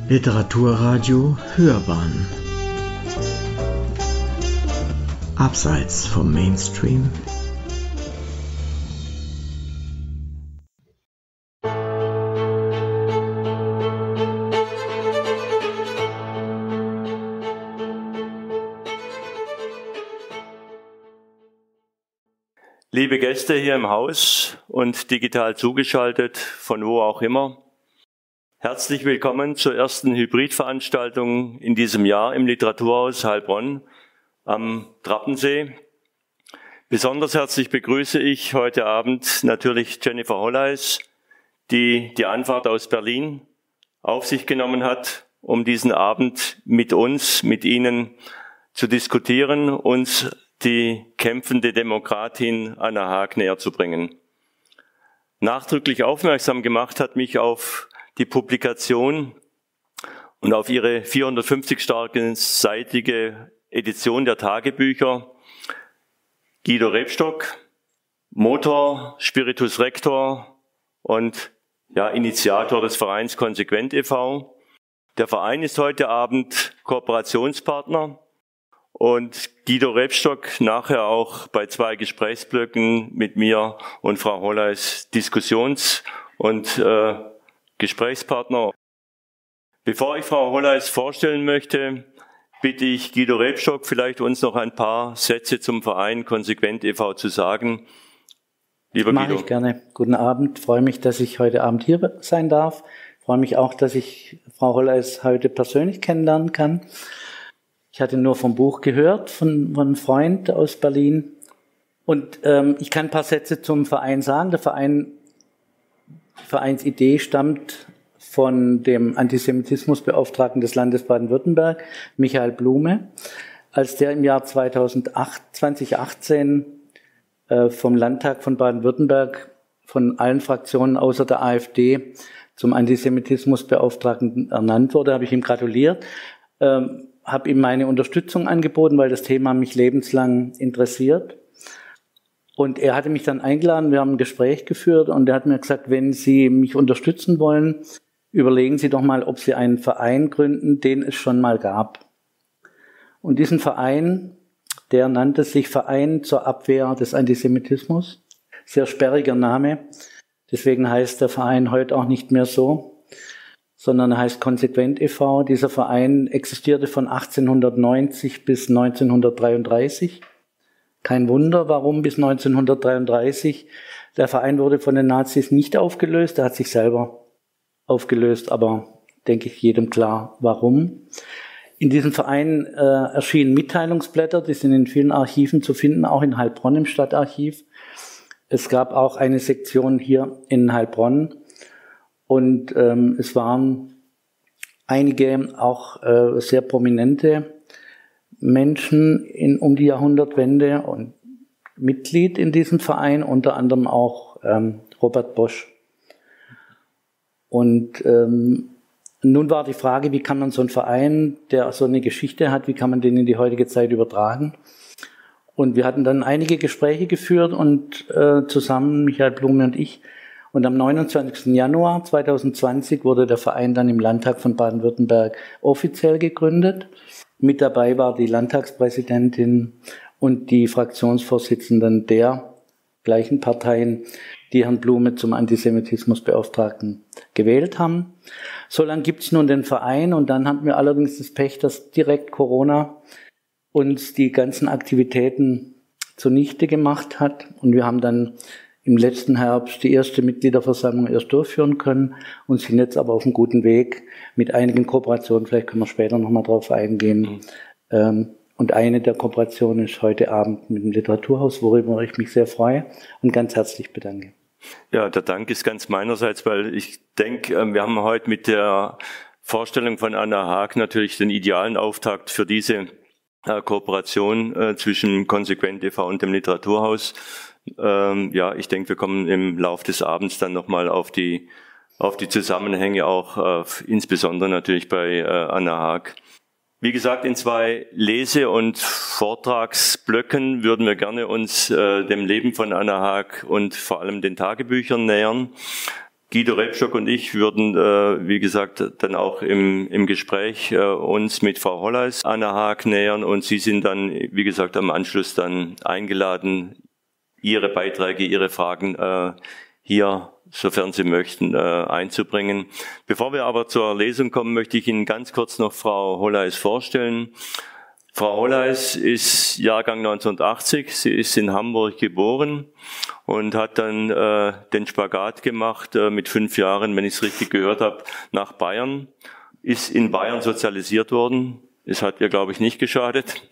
Literaturradio Hörbahn Abseits vom Mainstream. Liebe Gäste hier im Haus und digital zugeschaltet, von wo auch immer, herzlich willkommen zur ersten Hybridveranstaltung in diesem Jahr im Literaturhaus Heilbronn am Trappensee. Besonders herzlich begrüße ich heute Abend natürlich Jennifer Holleis, die die Anfahrt aus Berlin auf sich genommen hat, um diesen Abend mit uns, mit Ihnen zu diskutieren, uns die kämpfende Demokratin Anna Haag näher zu bringen. Nachdrücklich aufmerksam gemacht hat mich auf die Publikation und auf ihre 450-seitige Edition der Tagebücher Guido Rebstock, Motor, Spiritus Rector und Initiator des Vereins Konsequent e.V. Der Verein ist heute Abend Kooperationspartner und Guido Rebstock nachher auch bei 2 Gesprächsblöcken mit mir und Frau Holleis Diskussions- und Gesprächspartner. Bevor ich Frau Holleis vorstellen möchte, bitte ich Guido Rebstock, vielleicht uns noch ein paar Sätze zum Verein Konsequent e.V. zu sagen. Lieber Guido. Mache ich gerne. Guten Abend. Freue mich, dass ich heute Abend hier sein darf. Freue mich auch, dass ich Frau Holleis heute persönlich kennenlernen kann. Ich hatte nur vom Buch gehört, von einem Freund aus Berlin. Und ich kann ein paar Sätze zum Verein sagen. Die Vereinsidee stammt von dem Antisemitismusbeauftragten des Landes Baden-Württemberg, Michael Blume, als der im Jahr 2018 vom Landtag von Baden-Württemberg von allen Fraktionen außer der AfD zum Antisemitismusbeauftragten ernannt wurde, habe ich ihm gratuliert. Habe ihm meine Unterstützung angeboten, weil das Thema mich lebenslang interessiert. Und er hatte mich dann eingeladen, wir haben ein Gespräch geführt und er hat mir gesagt, wenn Sie mich unterstützen wollen, überlegen Sie doch mal, ob Sie einen Verein gründen, den es schon mal gab. Und diesen Verein, der nannte sich Verein zur Abwehr des Antisemitismus. Sehr sperriger Name. Deswegen heißt der Verein heute auch nicht mehr so, sondern er heißt Konsequent e.V. Dieser Verein existierte von 1890 bis 1933. Kein Wunder, warum bis 1933. Der Verein wurde von den Nazis nicht aufgelöst, er hat sich selber aufgelöst, aber denke ich jedem klar, warum. In diesem Verein erschienen Mitteilungsblätter, die sind in vielen Archiven zu finden, auch in Heilbronn im Stadtarchiv. Es gab auch eine Sektion hier in Heilbronn. Und es waren einige auch sehr prominente Menschen um die Jahrhundertwende und Mitglied in diesem Verein, unter anderem auch Robert Bosch. Und nun war die Frage, wie kann man so einen Verein, der so eine Geschichte hat, wie kann man den in die heutige Zeit übertragen? Und wir hatten dann einige Gespräche geführt und zusammen, Michael Blume und ich. Und am 29. Januar 2020 wurde der Verein dann im Landtag von Baden-Württemberg offiziell gegründet. Mit dabei war die Landtagspräsidentin und die Fraktionsvorsitzenden der gleichen Parteien, die Herrn Blume zum Antisemitismusbeauftragten gewählt haben. So lange gibt es nun den Verein und dann hatten wir allerdings das Pech, dass direkt Corona uns die ganzen Aktivitäten zunichte gemacht hat. Und wir haben dann im letzten Herbst die erste Mitgliederversammlung erst durchführen können und sind jetzt aber auf einem guten Weg mit einigen Kooperationen. Vielleicht können wir später nochmal drauf eingehen. Und eine der Kooperationen ist heute Abend mit dem Literaturhaus, worüber ich mich sehr freue und ganz herzlich bedanke. Ja, der Dank ist ganz meinerseits, weil ich denke, wir haben heute mit der Vorstellung von Anna Haag natürlich den idealen Auftakt für diese Kooperation zwischen Konsequent e.V. und dem Literaturhaus. Ich denke, wir kommen im Laufe des Abends dann nochmal auf die Zusammenhänge auch, insbesondere natürlich bei Anna Haag. Wie gesagt, in 2 Lese- und Vortragsblöcken würden wir gerne uns dem Leben von Anna Haag und vor allem den Tagebüchern nähern. Guido Rebstock und ich würden, wie gesagt, dann auch im Gespräch uns mit Frau Holleis Anna Haag nähern und Sie sind dann, wie gesagt, am Anschluss dann eingeladen, Ihre Beiträge, Ihre Fragen hier, sofern Sie möchten, einzubringen. Bevor wir aber zur Lesung kommen, möchte ich Ihnen ganz kurz noch Frau Holleis vorstellen. Frau Holleis ist Jahrgang 1980, sie ist in Hamburg geboren und hat dann den Spagat gemacht mit 5 Jahren, wenn ich es richtig gehört habe, nach Bayern, ist in Bayern sozialisiert worden. Es hat ihr, glaube ich, nicht geschadet.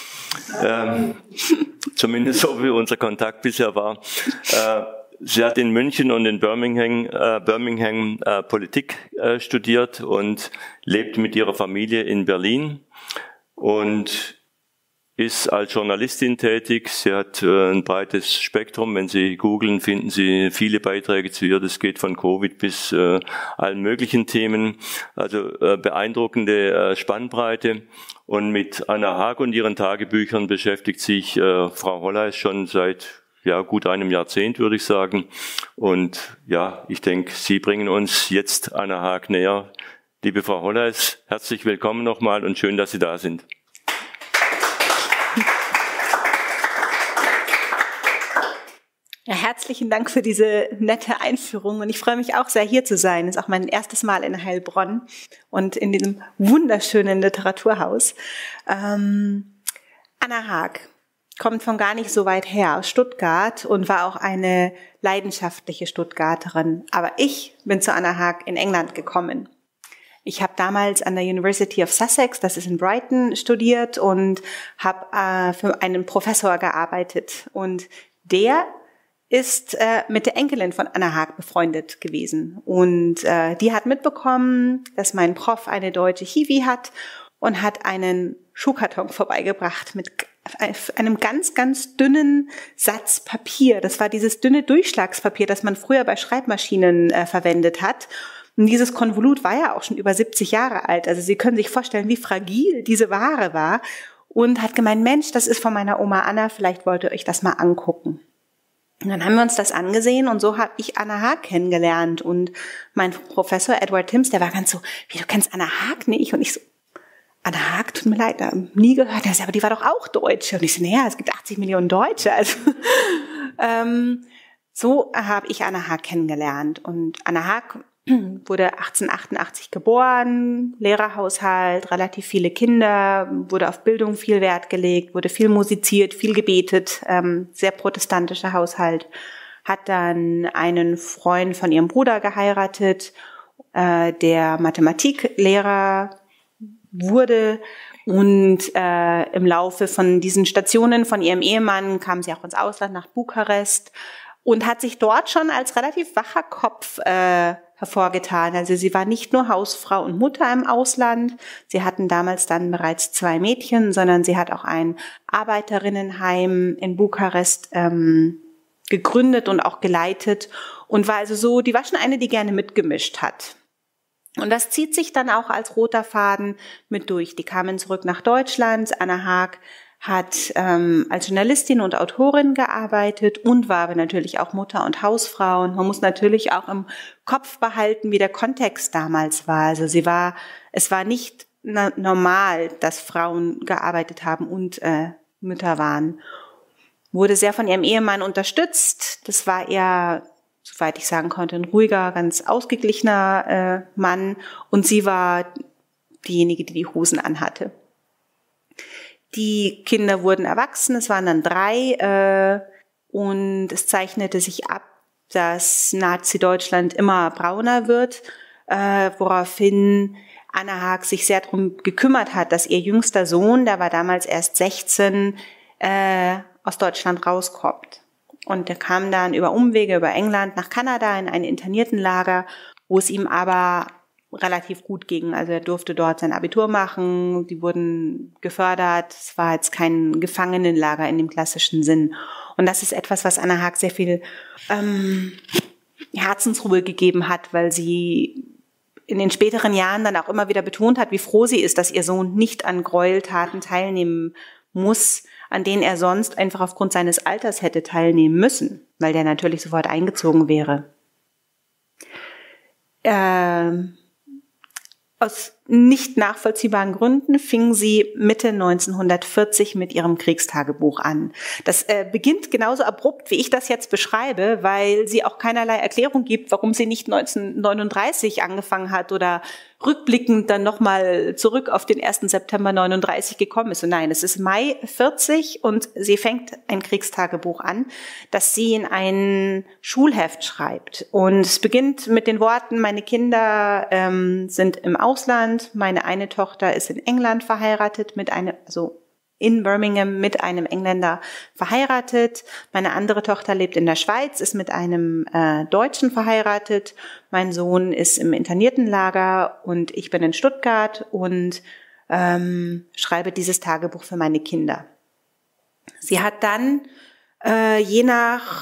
Zumindest so wie unser Kontakt bisher war. Sie hat in München und in Birmingham Politik studiert und lebt mit ihrer Familie in Berlin und ist als Journalistin tätig. Sie hat ein breites Spektrum. Wenn Sie googeln, finden Sie viele Beiträge zu ihr. Das geht von Covid bis allen möglichen Themen. Also beeindruckende Spannbreite. Und mit Anna Haag und ihren Tagebüchern beschäftigt sich Frau Holleis schon seit gut einem Jahrzehnt, würde ich sagen. Und ich denke, Sie bringen uns jetzt Anna Haag näher. Liebe Frau Holleis, herzlich willkommen nochmal und schön, dass Sie da sind. Ja, herzlichen Dank für diese nette Einführung und ich freue mich auch sehr, hier zu sein. Das ist auch mein erstes Mal in Heilbronn und in diesem wunderschönen Literaturhaus. Anna Haag kommt von gar nicht so weit her, aus Stuttgart, und war auch eine leidenschaftliche Stuttgarterin. Aber ich bin zu Anna Haag in England gekommen. Ich habe damals an der University of Sussex, das ist in Brighton, studiert und habe für einen Professor gearbeitet. Und der ist mit der Enkelin von Anna Haag befreundet gewesen. Und die hat mitbekommen, dass mein Prof eine deutsche Hiwi hat und hat einen Schuhkarton vorbeigebracht mit einem ganz, ganz dünnen Satz Papier. Das war dieses dünne Durchschlagspapier, das man früher bei Schreibmaschinen verwendet hat. Und dieses Konvolut war ja auch schon über 70 Jahre alt. Also Sie können sich vorstellen, wie fragil diese Ware war. Und hat gemeint, Mensch, das ist von meiner Oma Anna, vielleicht wollt ihr euch das mal angucken. Und dann haben wir uns das angesehen und so habe ich Anna Haag kennengelernt. Und mein Professor Edward Timms, der war ganz so, wie, du kennst Anna Haag nicht? Und ich so, Anna Haag, tut mir leid, nie gehört. Er sagt, aber die war doch auch Deutsche. Und ich so, naja, es gibt 80 Millionen Deutsche. Also so habe ich Anna Haag kennengelernt. Und Anna Haag wurde 1888 geboren, Lehrerhaushalt, relativ viele Kinder, wurde auf Bildung viel Wert gelegt, wurde viel musiziert, viel gebetet, sehr protestantischer Haushalt, hat dann einen Freund von ihrem Bruder geheiratet, der Mathematiklehrer wurde, und im Laufe von diesen Stationen von ihrem Ehemann kam sie auch ins Ausland, nach Bukarest, und hat sich dort schon als relativ wacher Kopf hervorgetan. Also sie war nicht nur Hausfrau und Mutter im Ausland, sie hatten damals dann bereits 2 Mädchen, sondern sie hat auch ein Arbeiterinnenheim in Bukarest gegründet und auch geleitet und war also so, die war schon eine, die gerne mitgemischt hat. Und das zieht sich dann auch als roter Faden mit durch. Die kamen zurück nach Deutschland. Anna Haag hat als Journalistin und Autorin gearbeitet und war aber natürlich auch Mutter und Hausfrau. Und man muss natürlich auch im Kopf behalten, wie der Kontext damals war. Also es war nicht normal, dass Frauen gearbeitet haben und Mütter waren. Wurde sehr von ihrem Ehemann unterstützt. Das war eher, soweit ich sagen konnte, ein ruhiger, ganz ausgeglichener Mann. Und sie war diejenige, die die Hosen anhatte. Die Kinder wurden erwachsen, es waren dann 3 und es zeichnete sich ab, dass Nazi-Deutschland immer brauner wird, woraufhin Anna Haag sich sehr darum gekümmert hat, dass ihr jüngster Sohn, der war damals erst 16, aus Deutschland rauskommt. Und der kam dann über Umwege, über England nach Kanada in ein Interniertenlager, wo es ihm aber relativ gut ging. Also er durfte dort sein Abitur machen, die wurden gefördert. Es war jetzt kein Gefangenenlager in dem klassischen Sinn. Und das ist etwas, was Anna Haag sehr viel Herzensruhe gegeben hat, weil sie in den späteren Jahren dann auch immer wieder betont hat, wie froh sie ist, dass ihr Sohn nicht an Gräueltaten teilnehmen muss, an denen er sonst einfach aufgrund seines Alters hätte teilnehmen müssen, weil der natürlich sofort eingezogen wäre. aus nicht nachvollziehbaren Gründen fing sie Mitte 1940 mit ihrem Kriegstagebuch an. Das beginnt genauso abrupt, wie ich das jetzt beschreibe, weil sie auch keinerlei Erklärung gibt, warum sie nicht 1939 angefangen hat oder rückblickend dann nochmal zurück auf den 1. September 39 gekommen ist. Und nein, es ist Mai 40 und sie fängt ein Kriegstagebuch an, das sie in ein Schulheft schreibt. Und es beginnt mit den Worten: Meine Kinder sind im Ausland, meine eine Tochter ist in England verheiratet in Birmingham mit einem Engländer verheiratet. Meine andere Tochter lebt in der Schweiz, ist mit einem Deutschen verheiratet. Mein Sohn ist im Interniertenlager und ich bin in Stuttgart und schreibe dieses Tagebuch für meine Kinder. Sie hat dann je nach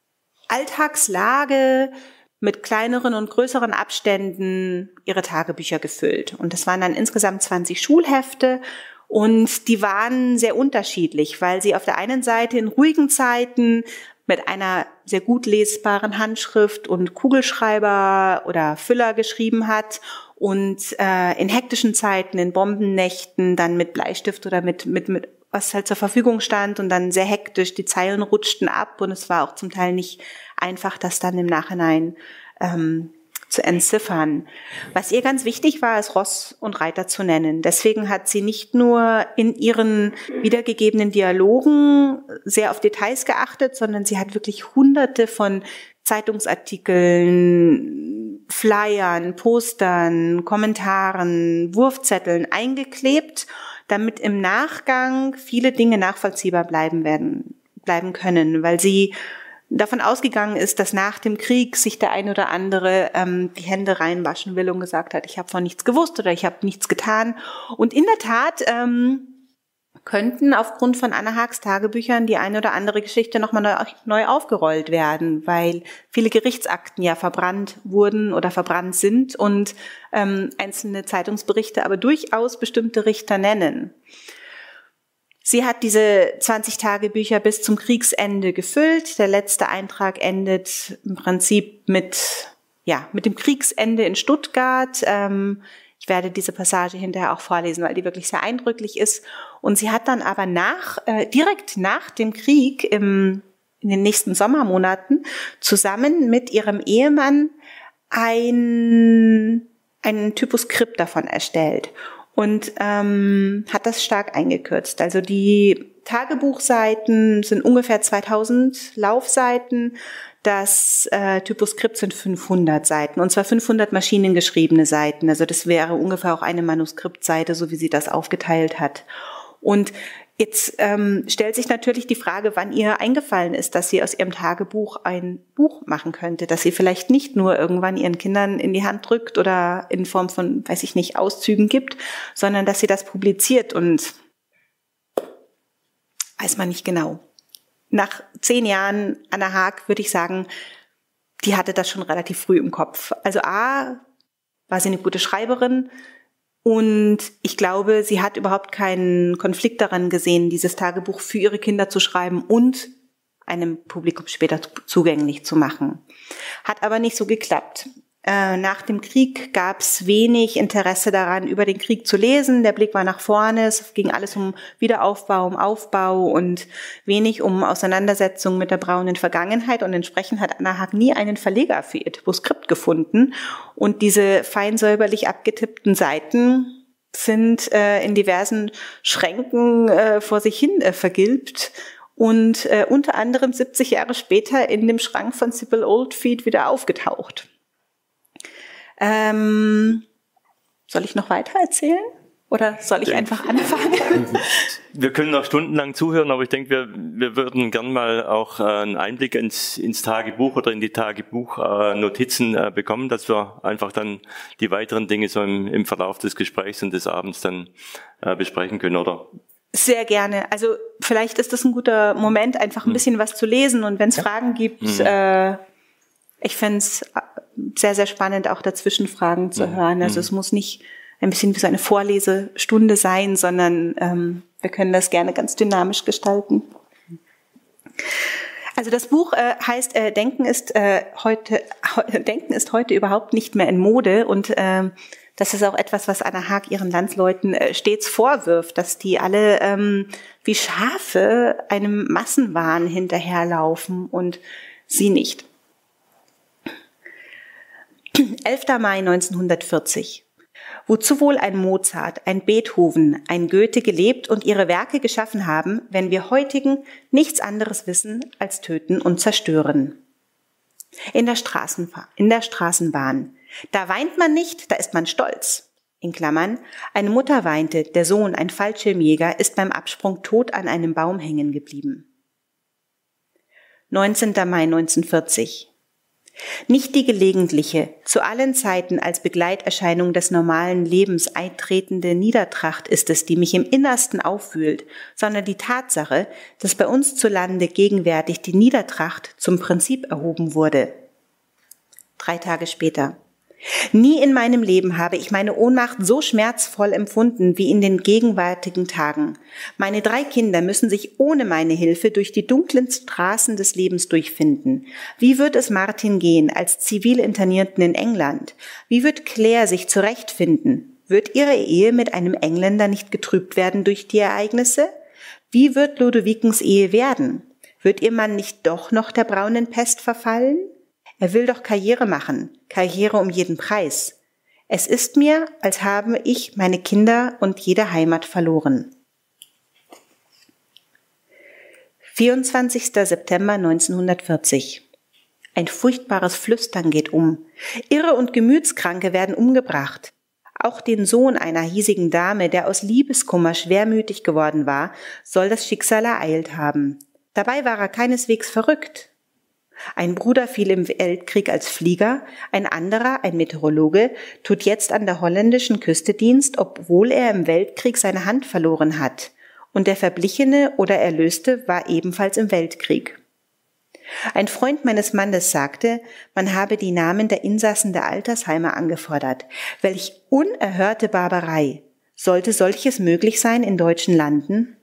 Alltagslage mit kleineren und größeren Abständen ihre Tagebücher gefüllt. Und das waren dann insgesamt 20 Schulhefte. Und die waren sehr unterschiedlich, weil sie auf der einen Seite in ruhigen Zeiten mit einer sehr gut lesbaren Handschrift und Kugelschreiber oder Füller geschrieben hat und in hektischen Zeiten, in Bombennächten dann mit Bleistift oder mit was halt zur Verfügung stand und dann sehr hektisch, die Zeilen rutschten ab und es war auch zum Teil nicht einfach, das dann im Nachhinein zu entziffern. Was ihr ganz wichtig war, ist Ross und Reiter zu nennen. Deswegen hat sie nicht nur in ihren wiedergegebenen Dialogen sehr auf Details geachtet, sondern sie hat wirklich hunderte von Zeitungsartikeln, Flyern, Postern, Kommentaren, Wurfzetteln eingeklebt, damit im Nachgang viele Dinge nachvollziehbar bleiben können, weil sie davon ausgegangen ist, dass nach dem Krieg sich der ein oder andere die Hände reinwaschen will und gesagt hat, ich habe von nichts gewusst oder ich habe nichts getan. Und in der Tat könnten aufgrund von Anna Haags Tagebüchern die eine oder andere Geschichte nochmal neu aufgerollt werden, weil viele Gerichtsakten ja verbrannt wurden oder verbrannt sind und einzelne Zeitungsberichte aber durchaus bestimmte Richter nennen. Sie hat diese 20 Tagebücher bis zum Kriegsende gefüllt. Der letzte Eintrag endet im Prinzip mit dem Kriegsende in Stuttgart. Ich werde diese Passage hinterher auch vorlesen, weil die wirklich sehr eindrücklich ist. Und sie hat dann aber direkt nach dem Krieg in den nächsten Sommermonaten zusammen mit ihrem Ehemann einen Typoskript davon erstellt. Und hat das stark eingekürzt. Also die Tagebuchseiten sind ungefähr 2000 Laufseiten. Das Typoskript sind 500 Seiten, und zwar 500 maschinengeschriebene Seiten. Also das wäre ungefähr auch eine Manuskriptseite, so wie sie das aufgeteilt hat. Und jetzt stellt sich natürlich die Frage, wann ihr eingefallen ist, dass sie aus ihrem Tagebuch ein Buch machen könnte, dass sie vielleicht nicht nur irgendwann ihren Kindern in die Hand drückt oder in Form von, Auszügen gibt, sondern dass sie das publiziert, und weiß man nicht genau. Nach 10 Jahren Anna Haag würde ich sagen, die hatte das schon relativ früh im Kopf. Also war sie eine gute Schreiberin, und ich glaube, sie hat überhaupt keinen Konflikt daran gesehen, dieses Tagebuch für ihre Kinder zu schreiben und einem Publikum später zugänglich zu machen. Hat aber nicht so geklappt. Nach dem Krieg gab es wenig Interesse daran, über den Krieg zu lesen. Der Blick war nach vorne. Es ging alles um Wiederaufbau, um Aufbau und wenig um Auseinandersetzung mit der braunen Vergangenheit. Und entsprechend hat Anna Haag nie einen Verleger für ihr Typoskript gefunden. Und diese fein säuberlich abgetippten Seiten sind in diversen Schränken vor sich hin vergilbt. Und unter anderem 70 Jahre später in dem Schrank von Sybil Oldfield wieder aufgetaucht. Soll ich noch weiter erzählen? Oder soll ich einfach anfangen? Wir können noch stundenlang zuhören, aber ich denke, wir würden gern mal auch einen Einblick ins Tagebuch oder in die Tagebuchnotizen bekommen, dass wir einfach dann die weiteren Dinge so im Verlauf des Gesprächs und des Abends dann besprechen können, oder? Sehr gerne. Also vielleicht ist das ein guter Moment, einfach ein bisschen was zu lesen, und wenn es Fragen gibt, ich fände es sehr, sehr spannend, auch dazwischen Fragen zu hören. Also es muss nicht ein bisschen wie so eine Vorlesestunde sein, sondern wir können das gerne ganz dynamisch gestalten. Also das Buch heißt Denken ist Denken ist heute überhaupt nicht mehr in Mode und das ist auch etwas, was Anna Haag ihren Landsleuten stets vorwirft, dass die alle wie Schafe einem Massenwahn hinterherlaufen und sie nicht. 11. Mai 1940. Wozu wohl ein Mozart, ein Beethoven, ein Goethe gelebt und ihre Werke geschaffen haben, wenn wir heutigen nichts anderes wissen als töten und zerstören? In der Straßenbahn. Da weint man nicht, da ist man stolz. In Klammern, eine Mutter weinte, der Sohn, ein Fallschirmjäger, ist beim Absprung tot an einem Baum hängen geblieben. 19. Mai 1940. Nicht die gelegentliche, zu allen Zeiten als Begleiterscheinung des normalen Lebens eintretende Niedertracht ist es, die mich im Innersten aufwühlt, sondern die Tatsache, dass bei uns zu Lande gegenwärtig die Niedertracht zum Prinzip erhoben wurde. 3 Tage später. Nie in meinem Leben habe ich meine Ohnmacht so schmerzvoll empfunden wie in den gegenwärtigen Tagen. Meine 3 Kinder müssen sich ohne meine Hilfe durch die dunklen Straßen des Lebens durchfinden. Wie wird es Martin gehen als Zivilinternierten in England? Wie wird Claire sich zurechtfinden? Wird ihre Ehe mit einem Engländer nicht getrübt werden durch die Ereignisse? Wie wird Ludowikens Ehe werden? Wird ihr Mann nicht doch noch der braunen Pest verfallen? Er will doch Karriere machen, Karriere um jeden Preis. Es ist mir, als habe ich meine Kinder und jede Heimat verloren. 24. September 1940. Ein furchtbares Flüstern geht um. Irre und Gemütskranke werden umgebracht. Auch den Sohn einer hiesigen Dame, der aus Liebeskummer schwermütig geworden war, soll das Schicksal ereilt haben. Dabei war er keineswegs verrückt. Ein Bruder fiel im Weltkrieg als Flieger, ein anderer, ein Meteorologe, tut jetzt an der holländischen Küste Dienst, obwohl er im Weltkrieg seine Hand verloren hat. Und der Verblichene oder Erlöste war ebenfalls im Weltkrieg. Ein Freund meines Mannes sagte, man habe die Namen der Insassen der Altersheime angefordert. Welch unerhörte Barbarei! Sollte solches möglich sein in deutschen Landen?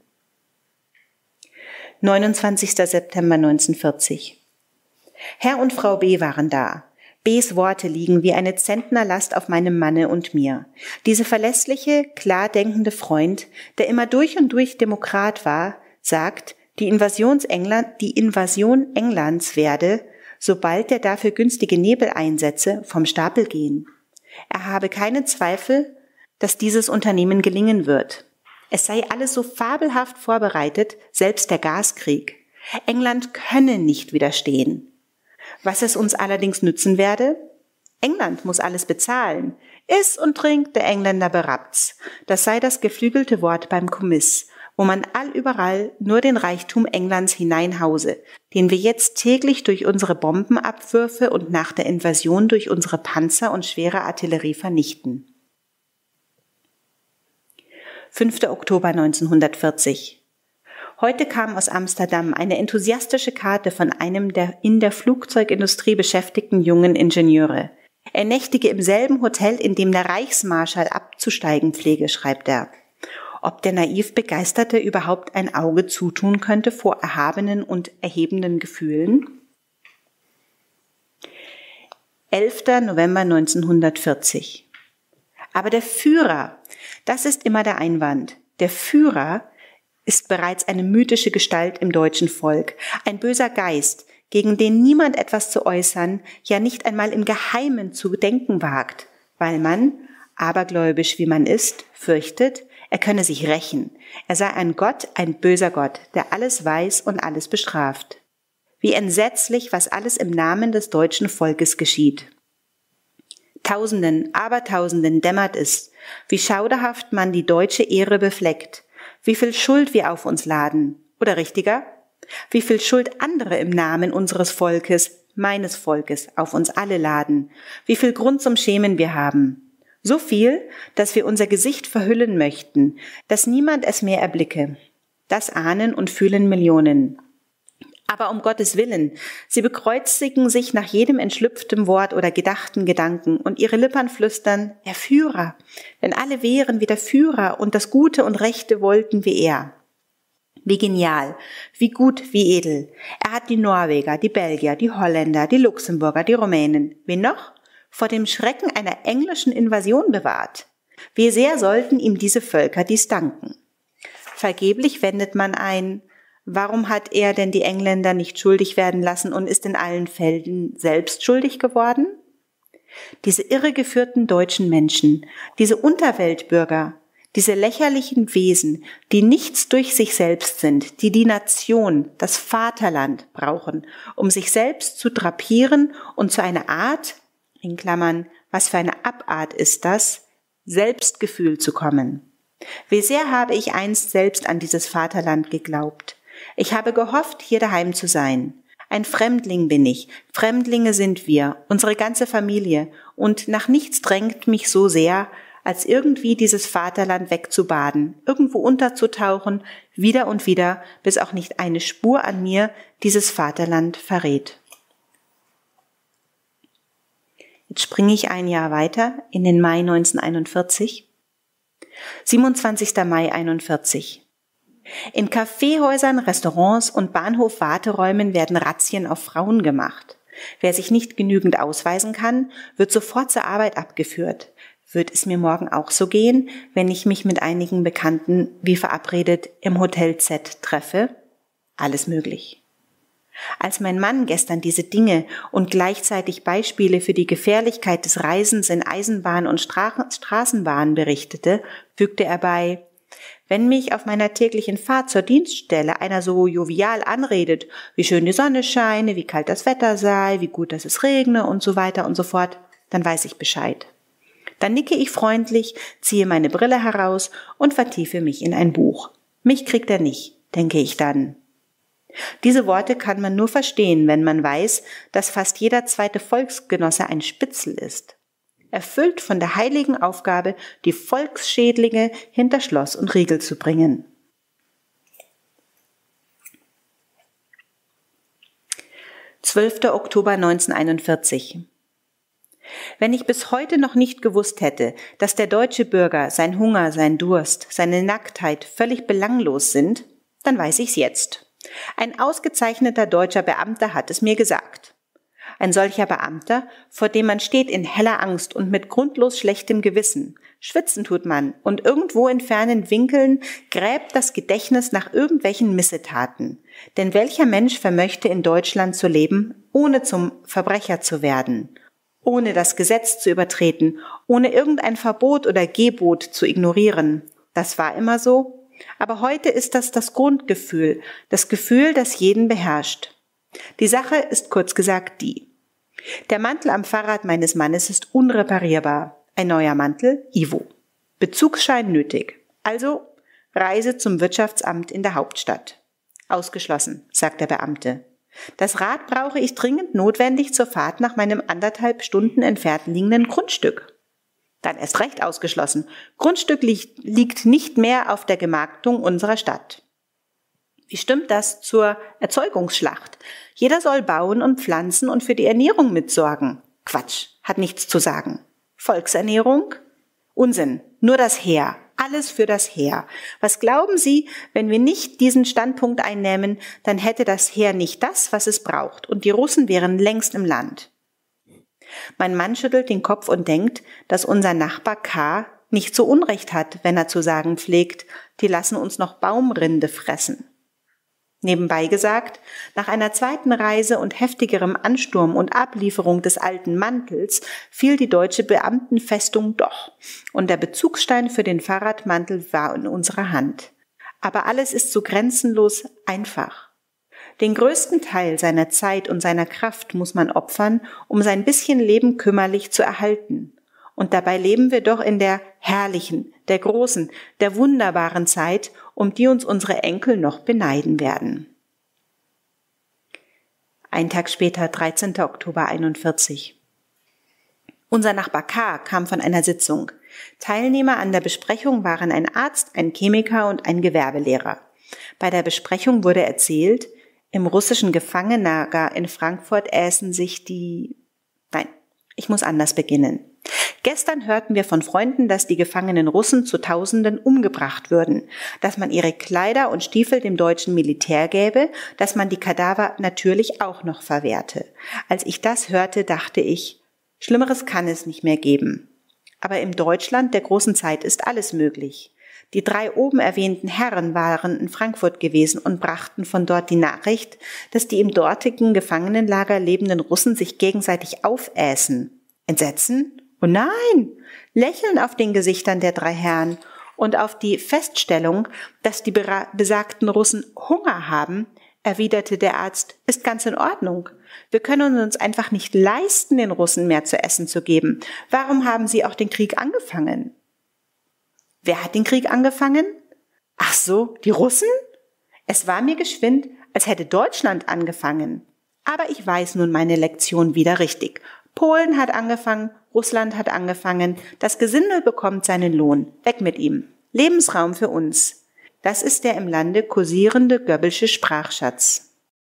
29. September 1940. Herr und Frau B. waren da. B.s Worte liegen wie eine Zentnerlast auf meinem Manne und mir. Diese verlässliche, klar denkende Freund, der immer durch und durch Demokrat war, sagt, die Invasion Englands werde, sobald der dafür günstige Nebel einsetze, vom Stapel gehen. Er habe keinen Zweifel, dass dieses Unternehmen gelingen wird. Es sei alles so fabelhaft vorbereitet, selbst der Gaskrieg. England könne nicht widerstehen. Was es uns allerdings nützen werde? England muss alles bezahlen. Iss und trink, der Engländer berappt's. Das sei das geflügelte Wort beim Kommiss, wo man allüberall nur den Reichtum Englands hineinhause, den wir jetzt täglich durch unsere Bombenabwürfe und nach der Invasion durch unsere Panzer und schwere Artillerie vernichten. 5. Oktober 1940. Heute kam aus Amsterdam eine enthusiastische Karte von einem der in der Flugzeugindustrie beschäftigten jungen Ingenieure. Er nächtige im selben Hotel, in dem der Reichsmarschall abzusteigen pflege, schreibt er. Ob der naiv Begeisterte überhaupt ein Auge zutun könnte vor erhabenen und erhebenden Gefühlen? 11. November 1940. Aber der Führer, das ist immer der Einwand. Der Führer ist bereits eine mythische Gestalt im deutschen Volk, ein böser Geist, gegen den niemand etwas zu äußern, ja nicht einmal im Geheimen zu denken wagt, weil man, abergläubisch wie man ist, fürchtet, er könne sich rächen, er sei ein Gott, ein böser Gott, der alles weiß und alles bestraft. Wie entsetzlich, was alles im Namen des deutschen Volkes geschieht. Tausenden, Abertausenden dämmert es, wie schauderhaft man die deutsche Ehre befleckt, wie viel Schuld wir auf uns laden, oder richtiger, wie viel Schuld andere im Namen unseres Volkes, meines Volkes, auf uns alle laden, wie viel Grund zum Schämen wir haben. So viel, dass wir unser Gesicht verhüllen möchten, dass niemand es mehr erblicke. Das ahnen und fühlen Millionen. Aber um Gottes Willen, sie bekreuzigen sich nach jedem entschlüpftem Wort oder gedachten Gedanken und ihre Lippen flüstern, der Führer, wenn alle wären wie der Führer und das Gute und Rechte wollten wie er. Wie genial, wie gut, wie edel. Er hat die Norweger, die Belgier, die Holländer, die Luxemburger, die Rumänen, wen noch? Vor dem Schrecken einer englischen Invasion bewahrt. Wie sehr sollten ihm diese Völker dies danken? Vergeblich wendet man ein, warum hat er denn die Engländer nicht schuldig werden lassen und ist in allen Fällen selbst schuldig geworden? Diese irregeführten deutschen Menschen, diese Unterweltbürger, diese lächerlichen Wesen, die nichts durch sich selbst sind, die die Nation, das Vaterland brauchen, um sich selbst zu drapieren und zu einer Art, in Klammern, was für eine Abart ist das, Selbstgefühl zu kommen. Wie sehr habe ich einst selbst an dieses Vaterland geglaubt. Ich habe gehofft, hier daheim zu sein. Ein Fremdling bin ich, Fremdlinge sind wir, unsere ganze Familie, und nach nichts drängt mich so sehr, als irgendwie dieses Vaterland wegzubaden, irgendwo unterzutauchen, wieder und wieder, bis auch nicht eine Spur an mir dieses Vaterland verrät. Jetzt springe ich ein Jahr weiter in den Mai 1941. 27. Mai 41. In Kaffeehäusern, Restaurants und Bahnhof-Warteräumen werden Razzien auf Frauen gemacht. Wer sich nicht genügend ausweisen kann, wird sofort zur Arbeit abgeführt. Wird es mir morgen auch so gehen, wenn ich mich mit einigen Bekannten wie verabredet im Hotel Z treffe? Alles möglich. Als mein Mann gestern diese Dinge und gleichzeitig Beispiele für die Gefährlichkeit des Reisens in Eisenbahn und Straßenbahn berichtete, fügte er bei: Wenn mich auf meiner täglichen Fahrt zur Dienststelle einer so jovial anredet, wie schön die Sonne scheine, wie kalt das Wetter sei, wie gut, dass es regne und so weiter und so fort, dann weiß ich Bescheid. Dann nicke ich freundlich, ziehe meine Brille heraus und vertiefe mich in ein Buch. Mich kriegt er nicht, denke ich dann. Diese Worte kann man nur verstehen, wenn man weiß, dass fast jeder zweite Volksgenosse ein Spitzel ist. Erfüllt von der heiligen Aufgabe, die Volksschädlinge hinter Schloss und Riegel zu bringen. (12. Oktober 1941) Wenn ich bis heute noch nicht gewusst hätte, dass der deutsche Bürger, sein Hunger, sein Durst, seine Nacktheit völlig belanglos sind, dann weiß ich's jetzt. Ein ausgezeichneter deutscher Beamter hat es mir gesagt. Ein solcher Beamter, vor dem man steht in heller Angst und mit grundlos schlechtem Gewissen. Schwitzen tut man und irgendwo in fernen Winkeln gräbt das Gedächtnis nach irgendwelchen Missetaten. Denn welcher Mensch vermöchte in Deutschland zu leben, ohne zum Verbrecher zu werden? Ohne das Gesetz zu übertreten, ohne irgendein Verbot oder Gebot zu ignorieren. Das war immer so. Aber heute ist das Grundgefühl, das Gefühl, das jeden beherrscht. Die Sache ist kurz gesagt die: Der Mantel am Fahrrad meines Mannes ist unreparierbar. Ein neuer Mantel, Ivo. Bezugsschein nötig. Also Reise zum Wirtschaftsamt in der Hauptstadt. Ausgeschlossen, sagt der Beamte. Das Rad brauche ich dringend notwendig zur Fahrt nach meinem 1,5 Stunden entfernt liegenden Grundstück. Dann erst recht ausgeschlossen. Grundstück liegt nicht mehr auf der Gemarktung unserer Stadt. Wie stimmt das zur Erzeugungsschlacht? Jeder soll bauen und pflanzen und für die Ernährung mitsorgen. Quatsch, hat nichts zu sagen. Volksernährung? Unsinn, nur das Heer. Alles für das Heer. Was glauben Sie, wenn wir nicht diesen Standpunkt einnehmen, dann hätte das Heer nicht das, was es braucht, und die Russen wären längst im Land. Mein Mann schüttelt den Kopf und denkt, dass unser Nachbar K. nicht so Unrecht hat, wenn er zu sagen pflegt, die lassen uns noch Baumrinde fressen. Nebenbei gesagt, nach einer zweiten Reise und heftigerem Ansturm und Ablieferung des alten Mantels fiel die deutsche Beamtenfestung doch, und der Bezugsstein für den Fahrradmantel war in unserer Hand. Aber alles ist so grenzenlos einfach. Den größten Teil seiner Zeit und seiner Kraft muss man opfern, um sein bisschen Leben kümmerlich zu erhalten. Und dabei leben wir doch in der herrlichen, der großen, der wunderbaren Zeit, um die uns unsere Enkel noch beneiden werden. Ein Tag später, 13. Oktober 41. Unser Nachbar K. kam von einer Sitzung. Teilnehmer an der Besprechung waren ein Arzt, ein Chemiker und ein Gewerbelehrer. Bei der Besprechung wurde erzählt, im russischen Gefangenenlager in Frankfurt äßen sich ich muss anders beginnen. Gestern hörten wir von Freunden, dass die gefangenen Russen zu Tausenden umgebracht würden, dass man ihre Kleider und Stiefel dem deutschen Militär gäbe, dass man die Kadaver natürlich auch noch verwehrte. Als ich das hörte, dachte ich, Schlimmeres kann es nicht mehr geben. Aber im Deutschland der großen Zeit ist alles möglich. Die 3 oben erwähnten Herren waren in Frankfurt gewesen und brachten von dort die Nachricht, dass die im dortigen Gefangenenlager lebenden Russen sich gegenseitig aufäßen. Entsetzen? Oh nein! Lächeln auf den Gesichtern der 3 Herren und auf die Feststellung, dass die besagten Russen Hunger haben, erwiderte der Arzt, ist ganz in Ordnung. Wir können uns einfach nicht leisten, den Russen mehr zu essen zu geben. Warum haben sie auch den Krieg angefangen? Wer hat den Krieg angefangen? Ach so, die Russen? Es war mir geschwind, als hätte Deutschland angefangen. Aber ich weiß nun meine Lektion wieder richtig. Polen hat angefangen, Russland hat angefangen, das Gesindel bekommt seinen Lohn. Weg mit ihm. Lebensraum für uns. Das ist der im Lande kursierende Goebbelsche Sprachschatz.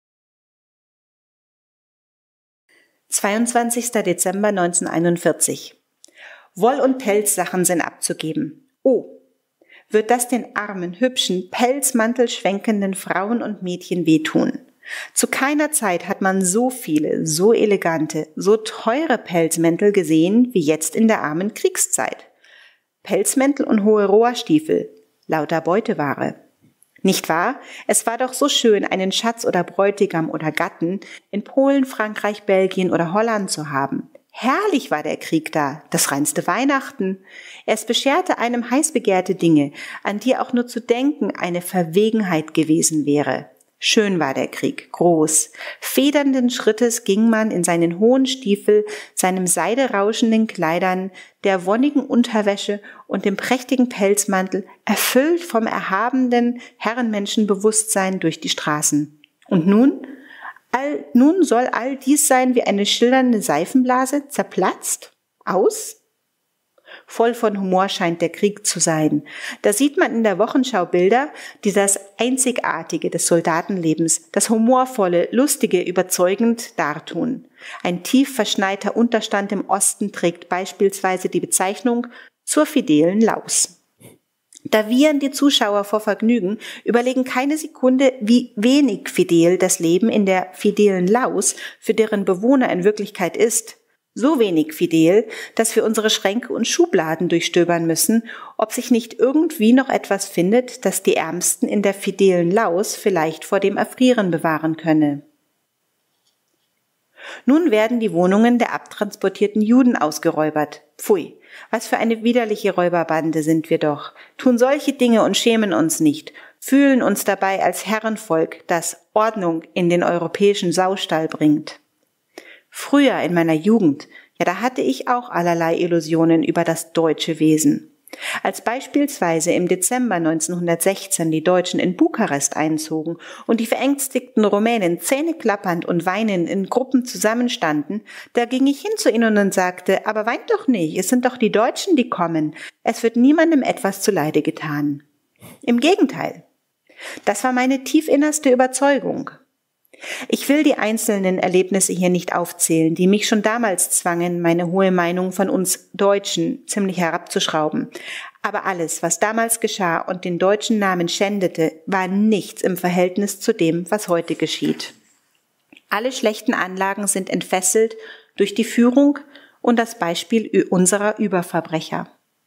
22. Dezember 1941. Woll- und Pelzsachen sind abzugeben. Oh, wird das den armen, hübschen, pelzmantelschwenkenden Frauen und Mädchen wehtun? Zu keiner Zeit hat man so viele, so elegante, so teure Pelzmäntel gesehen wie jetzt in der armen Kriegszeit. Pelzmäntel und hohe Rohrstiefel, lauter Beuteware. Nicht wahr? Es war doch so schön, einen Schatz oder Bräutigam oder Gatten in Polen, Frankreich, Belgien oder Holland zu haben. Herrlich war der Krieg da, das reinste Weihnachten. Es bescherte einem heißbegehrte Dinge, an die auch nur zu denken eine Verwegenheit gewesen wäre. Schön war der Krieg, groß. Federnden Schrittes ging man in seinen hohen Stiefel, seinem seiderauschenden Kleidern, der wonnigen Unterwäsche und dem prächtigen Pelzmantel, erfüllt vom erhabenen Herrenmenschenbewusstsein durch die Straßen. Und nun soll all dies sein wie eine schillernde Seifenblase, zerplatzt, aus? Voll von Humor scheint der Krieg zu sein. Da sieht man in der Wochenschau Bilder, die das Einzigartige des Soldatenlebens, das Humorvolle, Lustige überzeugend dartun. Ein tief verschneiter Unterstand im Osten trägt beispielsweise die Bezeichnung zur fidelen Laus. Da wiehern die Zuschauer vor Vergnügen, überlegen keine Sekunde, wie wenig fidel das Leben in der fidelen Laus für deren Bewohner in Wirklichkeit ist. So wenig fidel, dass wir unsere Schränke und Schubladen durchstöbern müssen, ob sich nicht irgendwie noch etwas findet, das die Ärmsten in der fidelen Laus vielleicht vor dem Erfrieren bewahren könne. Nun werden die Wohnungen der abtransportierten Juden ausgeräubert. Pfui, was für eine widerliche Räuberbande sind wir doch, tun solche Dinge und schämen uns nicht, fühlen uns dabei als Herrenvolk, das Ordnung in den europäischen Saustall bringt. Früher in meiner Jugend, ja, da hatte ich auch allerlei Illusionen über das deutsche Wesen. Als beispielsweise im Dezember 1916 die Deutschen in Bukarest einzogen und die verängstigten Rumänen zähneklappernd und weinend in Gruppen zusammenstanden, da ging ich hin zu ihnen und sagte, aber weint doch nicht, es sind doch die Deutschen, die kommen. Es wird niemandem etwas zuleide getan. Im Gegenteil. Das war meine tiefinnerste Überzeugung. Ich will die einzelnen Erlebnisse hier nicht aufzählen, die mich schon damals zwangen, meine hohe Meinung von uns Deutschen ziemlich herabzuschrauben. Aber alles, was damals geschah und den deutschen Namen schändete, war nichts im Verhältnis zu dem, was heute geschieht. Alle schlechten Anlagen sind entfesselt durch die Führung und das Beispiel unserer Überverbrecher.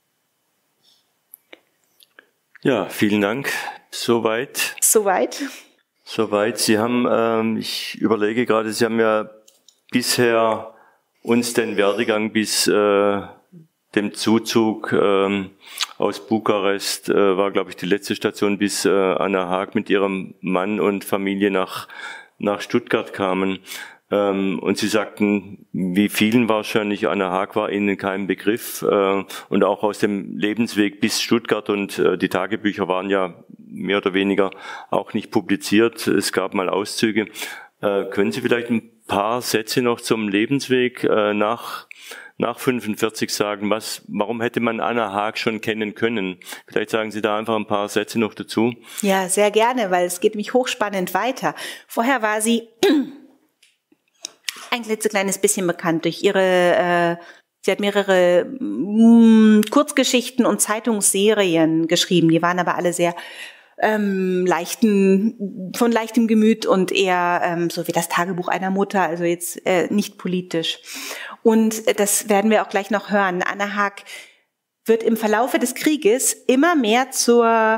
Ja, vielen Dank. Soweit. Sie haben, ich überlege gerade, Sie haben ja bisher uns den Werdegang bis dem Zuzug aus Bukarest, war glaube ich die letzte Station, bis Anna Haag mit ihrem Mann und Familie nach Stuttgart kamen. Und Sie sagten, wie vielen wahrscheinlich, Anna Haag war Ihnen kein Begriff, und auch aus dem Lebensweg bis Stuttgart, und die Tagebücher waren ja mehr oder weniger auch nicht publiziert. Es gab mal Auszüge. Können Sie vielleicht ein paar Sätze noch zum Lebensweg nach 45 sagen? Warum hätte man Anna Haag schon kennen können? Vielleicht sagen Sie da einfach ein paar Sätze noch dazu. Ja, sehr gerne, weil es geht mich hochspannend weiter. Vorher war sie ein klitzekleines bisschen bekannt durch ihre Sie hat mehrere Kurzgeschichten und Zeitungsserien geschrieben. Die waren aber alle sehr von leichtem Gemüt und eher so wie das Tagebuch einer Mutter, also jetzt nicht politisch. Und das werden wir auch gleich noch hören. Anna Haag wird im Verlaufe des Krieges immer mehr zur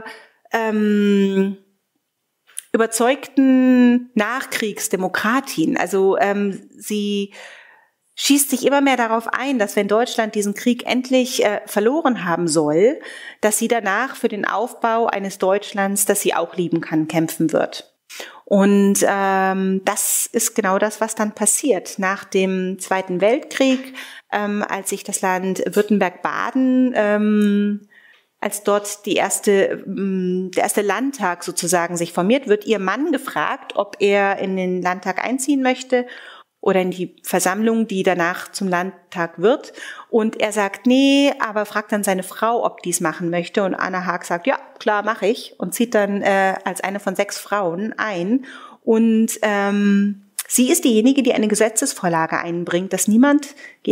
überzeugten Nachkriegsdemokratin. Also sie schießt sich immer mehr darauf ein, dass wenn Deutschland diesen Krieg endlich verloren haben soll, dass sie danach für den Aufbau eines Deutschlands, das sie auch lieben kann, kämpfen wird. Und das ist genau das, was dann passiert. Nach dem Zweiten Weltkrieg, als sich das Land Württemberg-Baden, als dort der erste Landtag sozusagen sich formiert, wird ihr Mann gefragt, ob er in den Landtag einziehen möchte oder in die Versammlung, die danach zum Landtag wird. Und er sagt, nee, aber fragt dann seine Frau, ob die es machen möchte. Und Anna Haag sagt, ja, klar, mache ich. Und zieht dann als eine von 6 Frauen ein. Und sie ist diejenige, die eine Gesetzesvorlage einbringt, dass niemand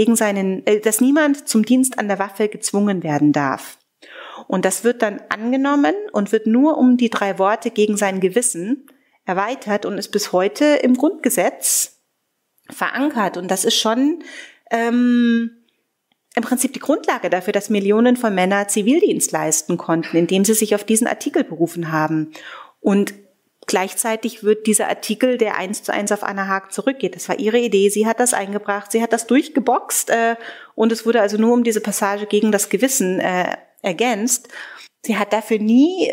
zum Dienst an der Waffe gezwungen werden darf. Und das wird dann angenommen und wird nur um die 3 Worte gegen sein Gewissen erweitert und ist bis heute im Grundgesetz verankert. Und das ist schon im Prinzip die Grundlage dafür, dass Millionen von Männern Zivildienst leisten konnten, indem sie sich auf diesen Artikel berufen haben. Und gleichzeitig wird dieser Artikel, der 1:1 auf Anna Haag zurückgeht, das war ihre Idee, sie hat das eingebracht, sie hat das durchgeboxt und es wurde also nur um diese Passage gegen das Gewissen ergänzt. Sie hat dafür nie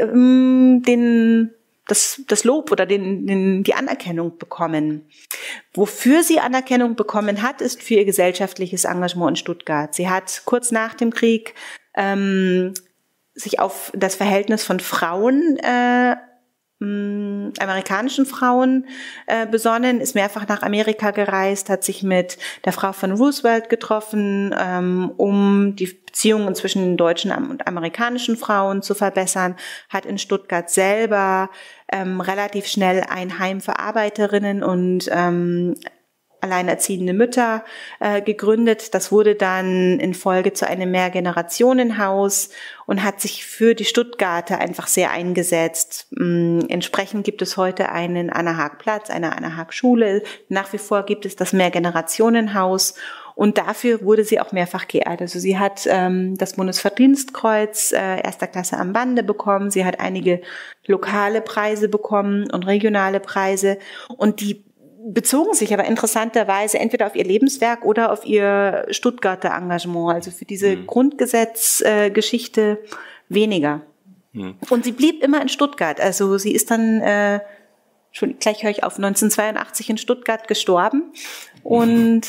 das Lob oder die Anerkennung bekommen. Wofür sie Anerkennung bekommen hat, ist für ihr gesellschaftliches Engagement in Stuttgart. Sie hat kurz nach dem Krieg sich auf das Verhältnis von Frauen, amerikanischen Frauen besonnen, ist mehrfach nach Amerika gereist, hat sich mit der Frau von Roosevelt getroffen, um die Beziehungen zwischen deutschen und amerikanischen Frauen zu verbessern, hat in Stuttgart selber relativ schnell ein Heim für Arbeiterinnen und alleinerziehende Mütter gegründet. Das wurde dann in Folge zu einem Mehrgenerationenhaus und hat sich für die Stuttgarter einfach sehr eingesetzt. Entsprechend gibt es heute einen Anna Haag Platz, eine Anna Haag Schule. Nach wie vor gibt es das Mehrgenerationenhaus und dafür wurde sie auch mehrfach geehrt. Also sie hat das Bundesverdienstkreuz 1. Klasse am Bande bekommen. Sie hat einige lokale Preise bekommen und regionale Preise und die bezogen sich aber interessanterweise entweder auf ihr Lebenswerk oder auf ihr Stuttgarter Engagement, also für diese Grundgesetzgeschichte weniger. Und sie blieb immer in Stuttgart, also sie ist dann, schon gleich höre ich auf, 1982 in Stuttgart gestorben und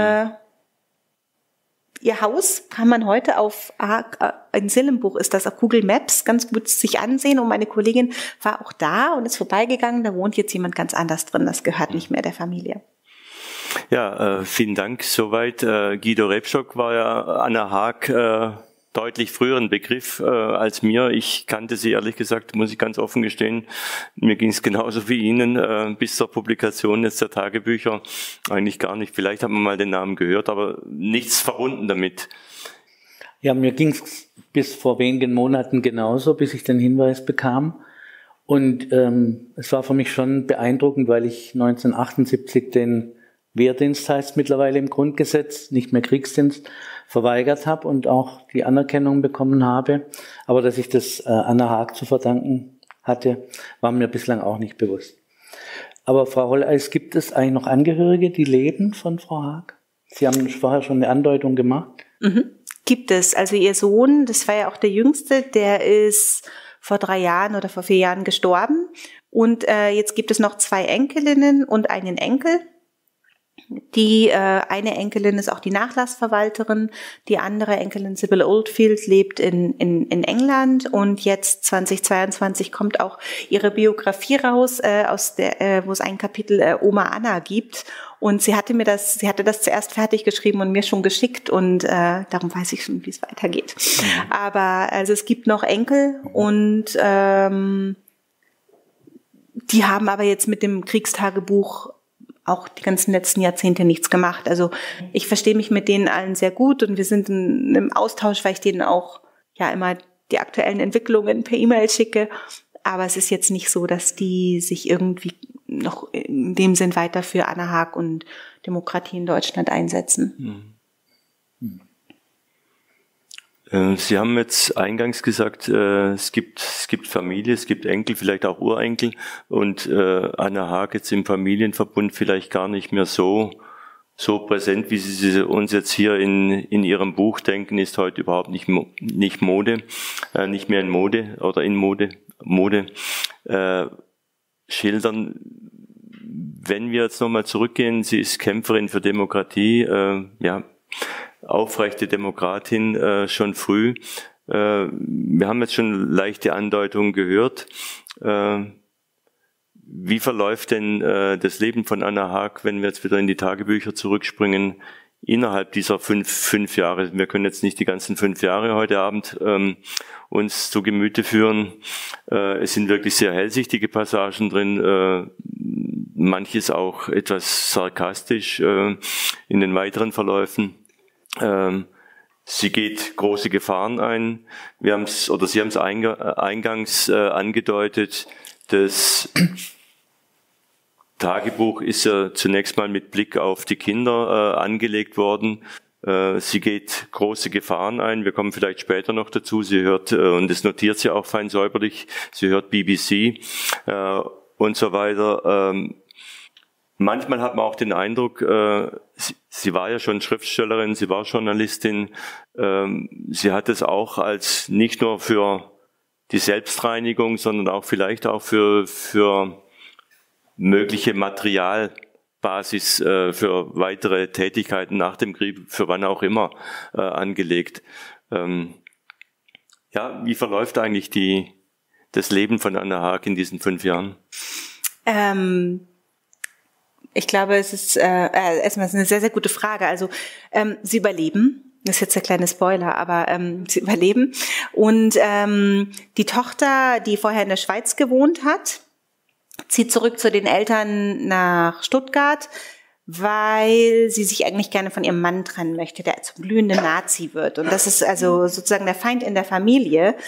ihr Haus kann man heute in Sillenbuch ist das, auf Google Maps ganz gut sich ansehen und meine Kollegin war auch da und ist vorbeigegangen, da wohnt jetzt jemand ganz anders drin, das gehört nicht mehr der Familie. Ja, vielen Dank soweit. Guido Rebstock war ja Anna Haag deutlich früheren Begriff als mir. Ich kannte sie ehrlich gesagt, muss ich ganz offen gestehen. Mir ging es genauso wie Ihnen bis zur Publikation jetzt der Tagebücher eigentlich gar nicht. Vielleicht hat man mal den Namen gehört, aber nichts verbunden damit. Ja, mir ging es bis vor wenigen Monaten genauso, bis ich den Hinweis bekam. Und es war für mich schon beeindruckend, weil ich 1978 den Wehrdienst, heißt mittlerweile im Grundgesetz, nicht mehr Kriegsdienst, verweigert habe und auch die Anerkennung bekommen habe. Aber dass ich das Anna Haag zu verdanken hatte, war mir bislang auch nicht bewusst. Aber Frau Holleis, gibt es eigentlich noch Angehörige, die leben von Frau Haag? Sie haben vorher schon eine Andeutung gemacht. Gibt es. Also ihr Sohn, das war ja auch der Jüngste, der ist vor 3 Jahren oder vor 4 Jahren gestorben. Und jetzt gibt es noch 2 Enkelinnen und einen Enkel. Die eine Enkelin ist auch die Nachlassverwalterin, die andere Enkelin, Sybil Oldfield, lebt in England und jetzt 2022 kommt auch ihre Biografie raus, wo es ein Kapitel Oma Anna gibt und sie hatte das zuerst fertig geschrieben und mir schon geschickt und darum weiß ich schon, wie es weitergeht. Aber also es gibt noch Enkel und die haben aber jetzt mit dem Kriegstagebuch auch die ganzen letzten Jahrzehnte nichts gemacht. Also ich verstehe mich mit denen allen sehr gut und wir sind im Austausch, weil ich denen auch ja immer die aktuellen Entwicklungen per E-Mail schicke. Aber es ist jetzt nicht so, dass die sich irgendwie noch in dem Sinn weiter für Anna Haag und Demokratie in Deutschland einsetzen. Sie haben jetzt eingangs gesagt, es gibt Familie, es gibt Enkel, vielleicht auch Urenkel und Anna Haag jetzt im Familienverbund vielleicht gar nicht mehr so präsent, wie Sie uns jetzt hier in Ihrem Buch denken, ist heute überhaupt nicht Mode, nicht mehr in Mode oder in Mode schildern. Wenn wir jetzt nochmal zurückgehen, sie ist Kämpferin für Demokratie, aufrechte Demokratin schon früh. Wir haben jetzt schon leichte Andeutungen gehört. Wie verläuft denn das Leben von Anna Haag, wenn wir jetzt wieder in die Tagebücher zurückspringen, innerhalb dieser fünf Jahre? Wir können jetzt nicht die ganzen 5 Jahre heute Abend uns zu Gemüte führen. Es sind wirklich sehr hellsichtige Passagen drin, manches auch etwas sarkastisch in den weiteren Verläufen. Sie geht große Gefahren ein. Sie haben es eingangs angedeutet. Das Tagebuch ist ja zunächst mal mit Blick auf die Kinder angelegt worden. Sie geht große Gefahren ein. Wir kommen vielleicht später noch dazu. Sie hört, und das notiert sie auch fein säuberlich, sie hört BBC und so weiter. Manchmal hat man auch den Eindruck, sie war ja schon Schriftstellerin, sie war Journalistin, sie hat es auch als nicht nur für die Selbstreinigung, sondern auch vielleicht auch für mögliche Materialbasis für weitere Tätigkeiten nach dem Krieg, für wann auch immer, angelegt. Wie verläuft eigentlich das Leben von Anna Haag in diesen 5 Jahren? Ich glaube, es ist erstmal eine sehr, sehr gute Frage. Also sie überleben. Das ist jetzt der kleine Spoiler, aber sie überleben. Und die Tochter, die vorher in der Schweiz gewohnt hat, zieht zurück zu den Eltern nach Stuttgart, weil sie sich eigentlich gerne von ihrem Mann trennen möchte, der zum glühenden Nazi wird. Und das ist also sozusagen der Feind in der Familie,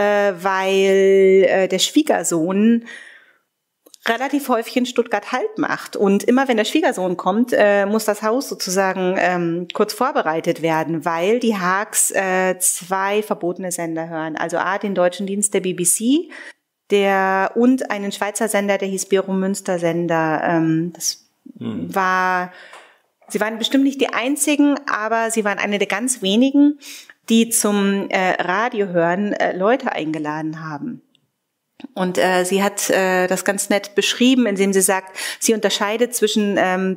weil der Schwiegersohn relativ häufig in Stuttgart Halt macht. Und immer wenn der Schwiegersohn kommt, muss das Haus sozusagen kurz vorbereitet werden, weil die Haags 2 verbotene Sender hören. Also den deutschen Dienst der BBC, und einen Schweizer Sender, der hieß Bero Münster Sender. Sie waren bestimmt nicht die einzigen, aber sie waren eine der ganz wenigen, die zum Radiohören Leute eingeladen haben. Und sie hat das ganz nett beschrieben, indem sie sagt, sie unterscheidet zwischen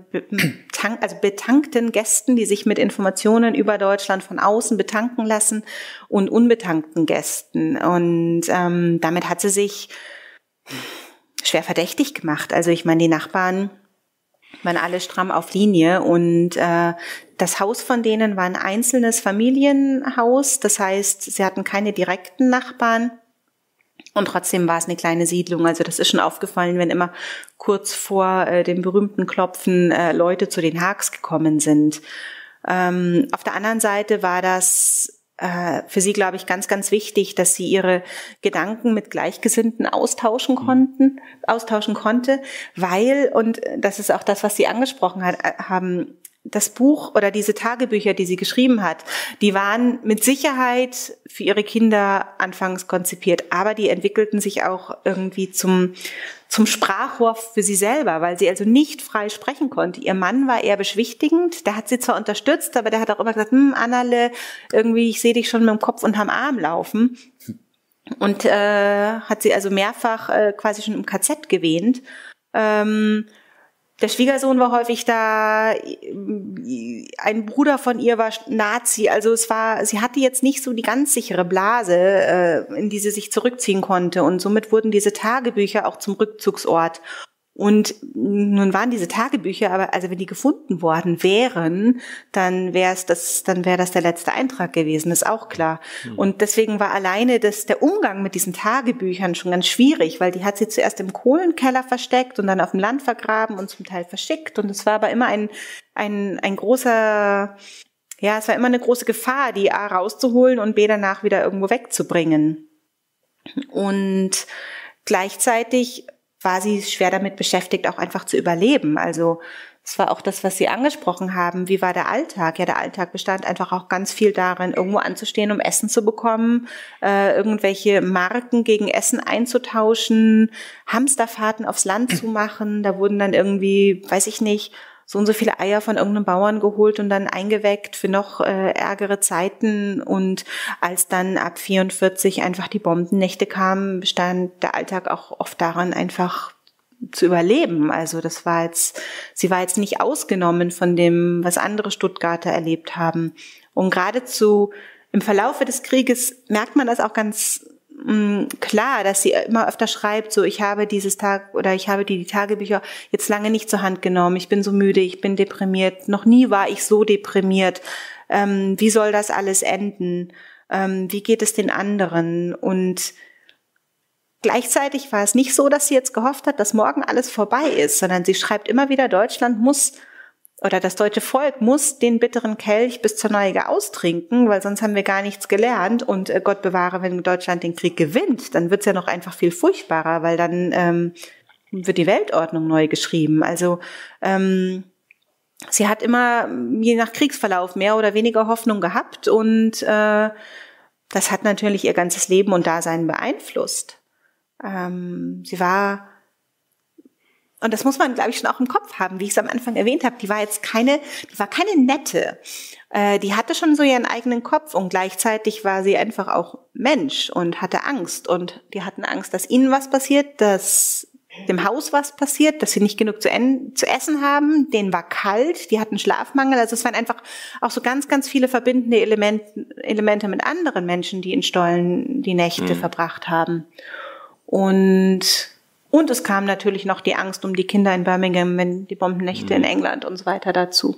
betankten Gästen, die sich mit Informationen über Deutschland von außen betanken lassen, und unbetankten Gästen. Und damit hat sie sich schwer verdächtig gemacht. Also ich meine, die Nachbarn waren alle stramm auf Linie und das Haus von denen war ein einzelnes Familienhaus. Das heißt, sie hatten keine direkten Nachbarn. Und trotzdem war es eine kleine Siedlung. Also das ist schon aufgefallen, wenn immer kurz vor dem berühmten Klopfen Leute zu den Haags gekommen sind. Auf der anderen Seite war das für sie, glaube ich, ganz, ganz wichtig, dass sie ihre Gedanken mit Gleichgesinnten austauschen konnte, weil, und das ist auch das, was Sie angesprochen haben, das Buch oder diese Tagebücher, die sie geschrieben hat, die waren mit Sicherheit für ihre Kinder anfangs konzipiert, aber die entwickelten sich auch irgendwie zum Sprachrohr für sie selber, weil sie also nicht frei sprechen konnte. Ihr Mann war eher beschwichtigend, der hat sie zwar unterstützt, aber der hat auch immer gesagt, Annerle, irgendwie, ich sehe dich schon mit dem Kopf unterm Arm laufen. Und hat sie also mehrfach quasi schon im KZ gewähnt. Der Schwiegersohn war häufig da, ein Bruder von ihr war Nazi, also sie hatte jetzt nicht so die ganz sichere Blase, in die sie sich zurückziehen konnte, und somit wurden diese Tagebücher auch zum Rückzugsort. Und nun waren diese Tagebücher, aber also wenn die gefunden worden wären, dann wäre das der letzte Eintrag gewesen, ist auch klar. Und deswegen war alleine der Umgang mit diesen Tagebüchern schon ganz schwierig, weil die hat sie zuerst im Kohlenkeller versteckt und dann auf dem Land vergraben und zum Teil verschickt. Und es war aber immer ein großer, ja, es war immer eine große Gefahr, die A rauszuholen und B danach wieder irgendwo wegzubringen. Und gleichzeitig war sie schwer damit beschäftigt, auch einfach zu überleben. Also es war auch das, was Sie angesprochen haben. Wie war der Alltag? Ja, der Alltag bestand einfach auch ganz viel darin, irgendwo anzustehen, um Essen zu bekommen, irgendwelche Marken gegen Essen einzutauschen, Hamsterfahrten aufs Land zu machen. Da wurden dann irgendwie, weiß ich nicht, so und so viele Eier von irgendeinem Bauern geholt und dann eingeweckt für noch ärgere Zeiten. Und als dann ab 44 einfach die Bombennächte kamen, bestand der Alltag auch oft daran, einfach zu überleben. Also sie war jetzt nicht ausgenommen von dem, was andere Stuttgarter erlebt haben. Und geradezu im Verlaufe des Krieges merkt man das auch ganz klar, dass sie immer öfter schreibt, so ich habe die Tagebücher jetzt lange nicht zur Hand genommen, ich bin so müde, ich bin deprimiert, noch nie war ich so deprimiert, wie soll das alles enden, wie geht es den anderen? Und gleichzeitig war es nicht so, dass sie jetzt gehofft hat, dass morgen alles vorbei ist, sondern sie schreibt immer wieder, das deutsche Volk muss den bitteren Kelch bis zur Neige austrinken, weil sonst haben wir gar nichts gelernt. Und Gott bewahre, wenn Deutschland den Krieg gewinnt, dann wird's ja noch einfach viel furchtbarer, weil dann wird die Weltordnung neu geschrieben. Also sie hat immer, je nach Kriegsverlauf, mehr oder weniger Hoffnung gehabt. Und das hat natürlich ihr ganzes Leben und Dasein beeinflusst. Sie war... Und das muss man, glaube ich, schon auch im Kopf haben, wie ich es am Anfang erwähnt habe. Die war keine nette. Die hatte schon so ihren eigenen Kopf und gleichzeitig war sie einfach auch Mensch und hatte Angst. Und die hatten Angst, dass ihnen was passiert, dass dem Haus was passiert, dass sie nicht genug zu essen haben. Denen war kalt, die hatten Schlafmangel. Also es waren einfach auch so ganz, ganz viele verbindende Elemente mit anderen Menschen, die in Stollen die Nächte verbracht haben. Und es kam natürlich noch die Angst um die Kinder in Birmingham, wenn die Bombennächte in England und so weiter dazu.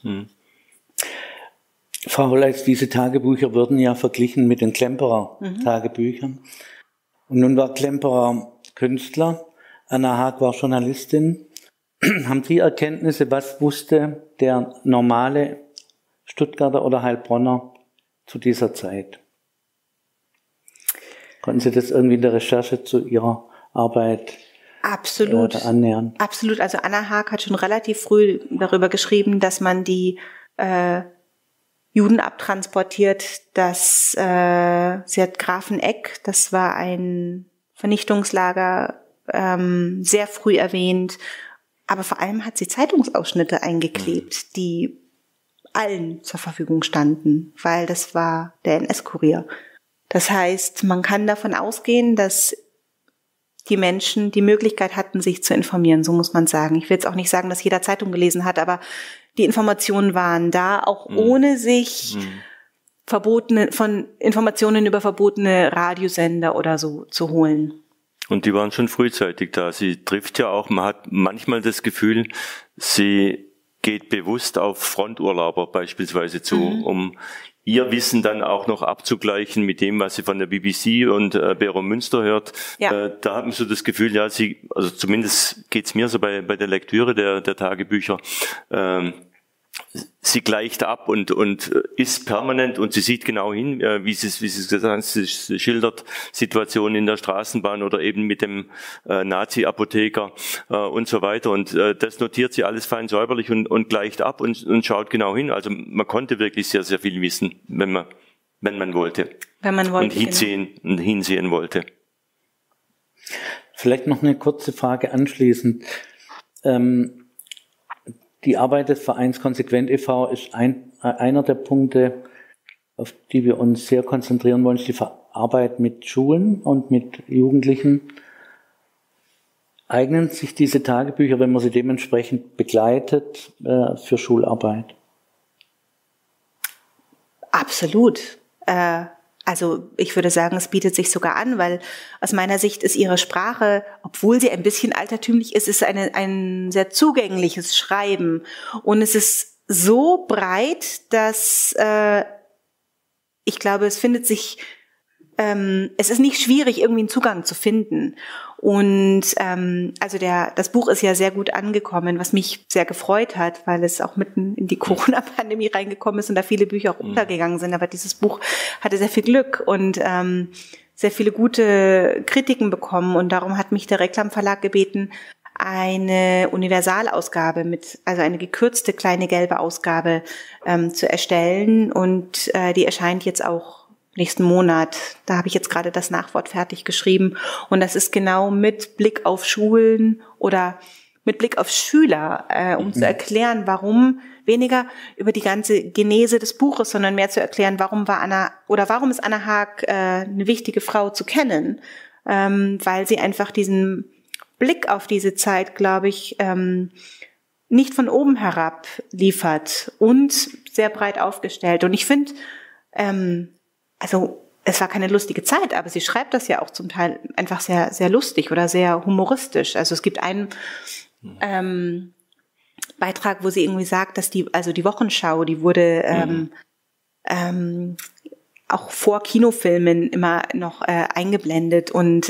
Frau Holleitz, diese Tagebücher wurden ja verglichen mit den Klemperer-Tagebüchern. Und nun war Klemperer Künstler, Anna Haag war Journalistin. Haben Sie Erkenntnisse, was wusste der normale Stuttgarter oder Heilbronner zu dieser Zeit? Konnten Sie das irgendwie in der Recherche zu Ihrer Arbeit annähern? Absolut. Also Anna Haag hat schon relativ früh darüber geschrieben, dass man die Juden abtransportiert, dass sie hat Grafeneck, das war ein Vernichtungslager, sehr früh erwähnt, aber vor allem hat sie Zeitungsausschnitte eingeklebt, die allen zur Verfügung standen, weil das war der NS-Kurier. Das heißt, man kann davon ausgehen, dass die Menschen die Möglichkeit hatten, sich zu informieren, so muss man sagen. Ich will jetzt auch nicht sagen, dass jeder Zeitung gelesen hat, aber die Informationen waren da, auch ohne sich von Informationen über verbotene Radiosender oder so zu holen. Und die waren schon frühzeitig da. Sie trifft ja auch, man hat manchmal das Gefühl, sie geht bewusst auf Fronturlauber beispielsweise zu, um ihr Wissen dann auch noch abzugleichen mit dem, was sie von der BBC und Bero Münster hört. Ja. Da hat man so das Gefühl, ja, also zumindest geht's mir so bei der Lektüre der Tagebücher, sie gleicht ab und ist permanent und sie sieht genau hin, wie sie gesagt, sie schildert Situationen in der Straßenbahn oder eben mit dem Nazi-Apotheker und so weiter. Und das notiert sie alles fein säuberlich und gleicht ab und schaut genau hin. Also man konnte wirklich sehr, sehr viel wissen, wenn man wollte. Und hinsehen wollte. Vielleicht noch eine kurze Frage anschließend. Die Arbeit des Vereins Konsequent e.V. ist einer der Punkte, auf die wir uns sehr konzentrieren wollen, ist die Arbeit mit Schulen und mit Jugendlichen. Eignen sich diese Tagebücher, wenn man sie dementsprechend begleitet, für Schularbeit? Absolut. Also ich würde sagen, es bietet sich sogar an, weil aus meiner Sicht ist ihre Sprache, obwohl sie ein bisschen altertümlich ist ein sehr zugängliches Schreiben. Und es ist so breit, dass ich glaube, es findet sich, es ist nicht schwierig, irgendwie einen Zugang zu finden. Und also das Buch ist ja sehr gut angekommen, was mich sehr gefreut hat, weil es auch mitten in die Corona-Pandemie reingekommen ist und da viele Bücher auch untergegangen sind. Aber dieses Buch hatte sehr viel Glück und sehr viele gute Kritiken bekommen. Und darum hat mich der Reklam Verlag gebeten, eine Universalausgabe also eine gekürzte kleine gelbe Ausgabe zu erstellen. Und die erscheint jetzt auch nächsten Monat. Da habe ich jetzt gerade das Nachwort fertig geschrieben. Und das ist genau mit Blick auf Schulen oder mit Blick auf Schüler, um zu erklären, warum, weniger über die ganze Genese des Buches, sondern mehr zu erklären, warum ist Anna Haag eine wichtige Frau zu kennen. Weil sie einfach diesen Blick auf diese Zeit, glaube ich, nicht von oben herab liefert und sehr breit aufgestellt. Und ich finde, also es war keine lustige Zeit, aber sie schreibt das ja auch zum Teil einfach sehr, sehr lustig oder sehr humoristisch. Also es gibt einen Beitrag, wo sie irgendwie sagt, dass die Wochenschau, die wurde auch vor Kinofilmen immer noch eingeblendet und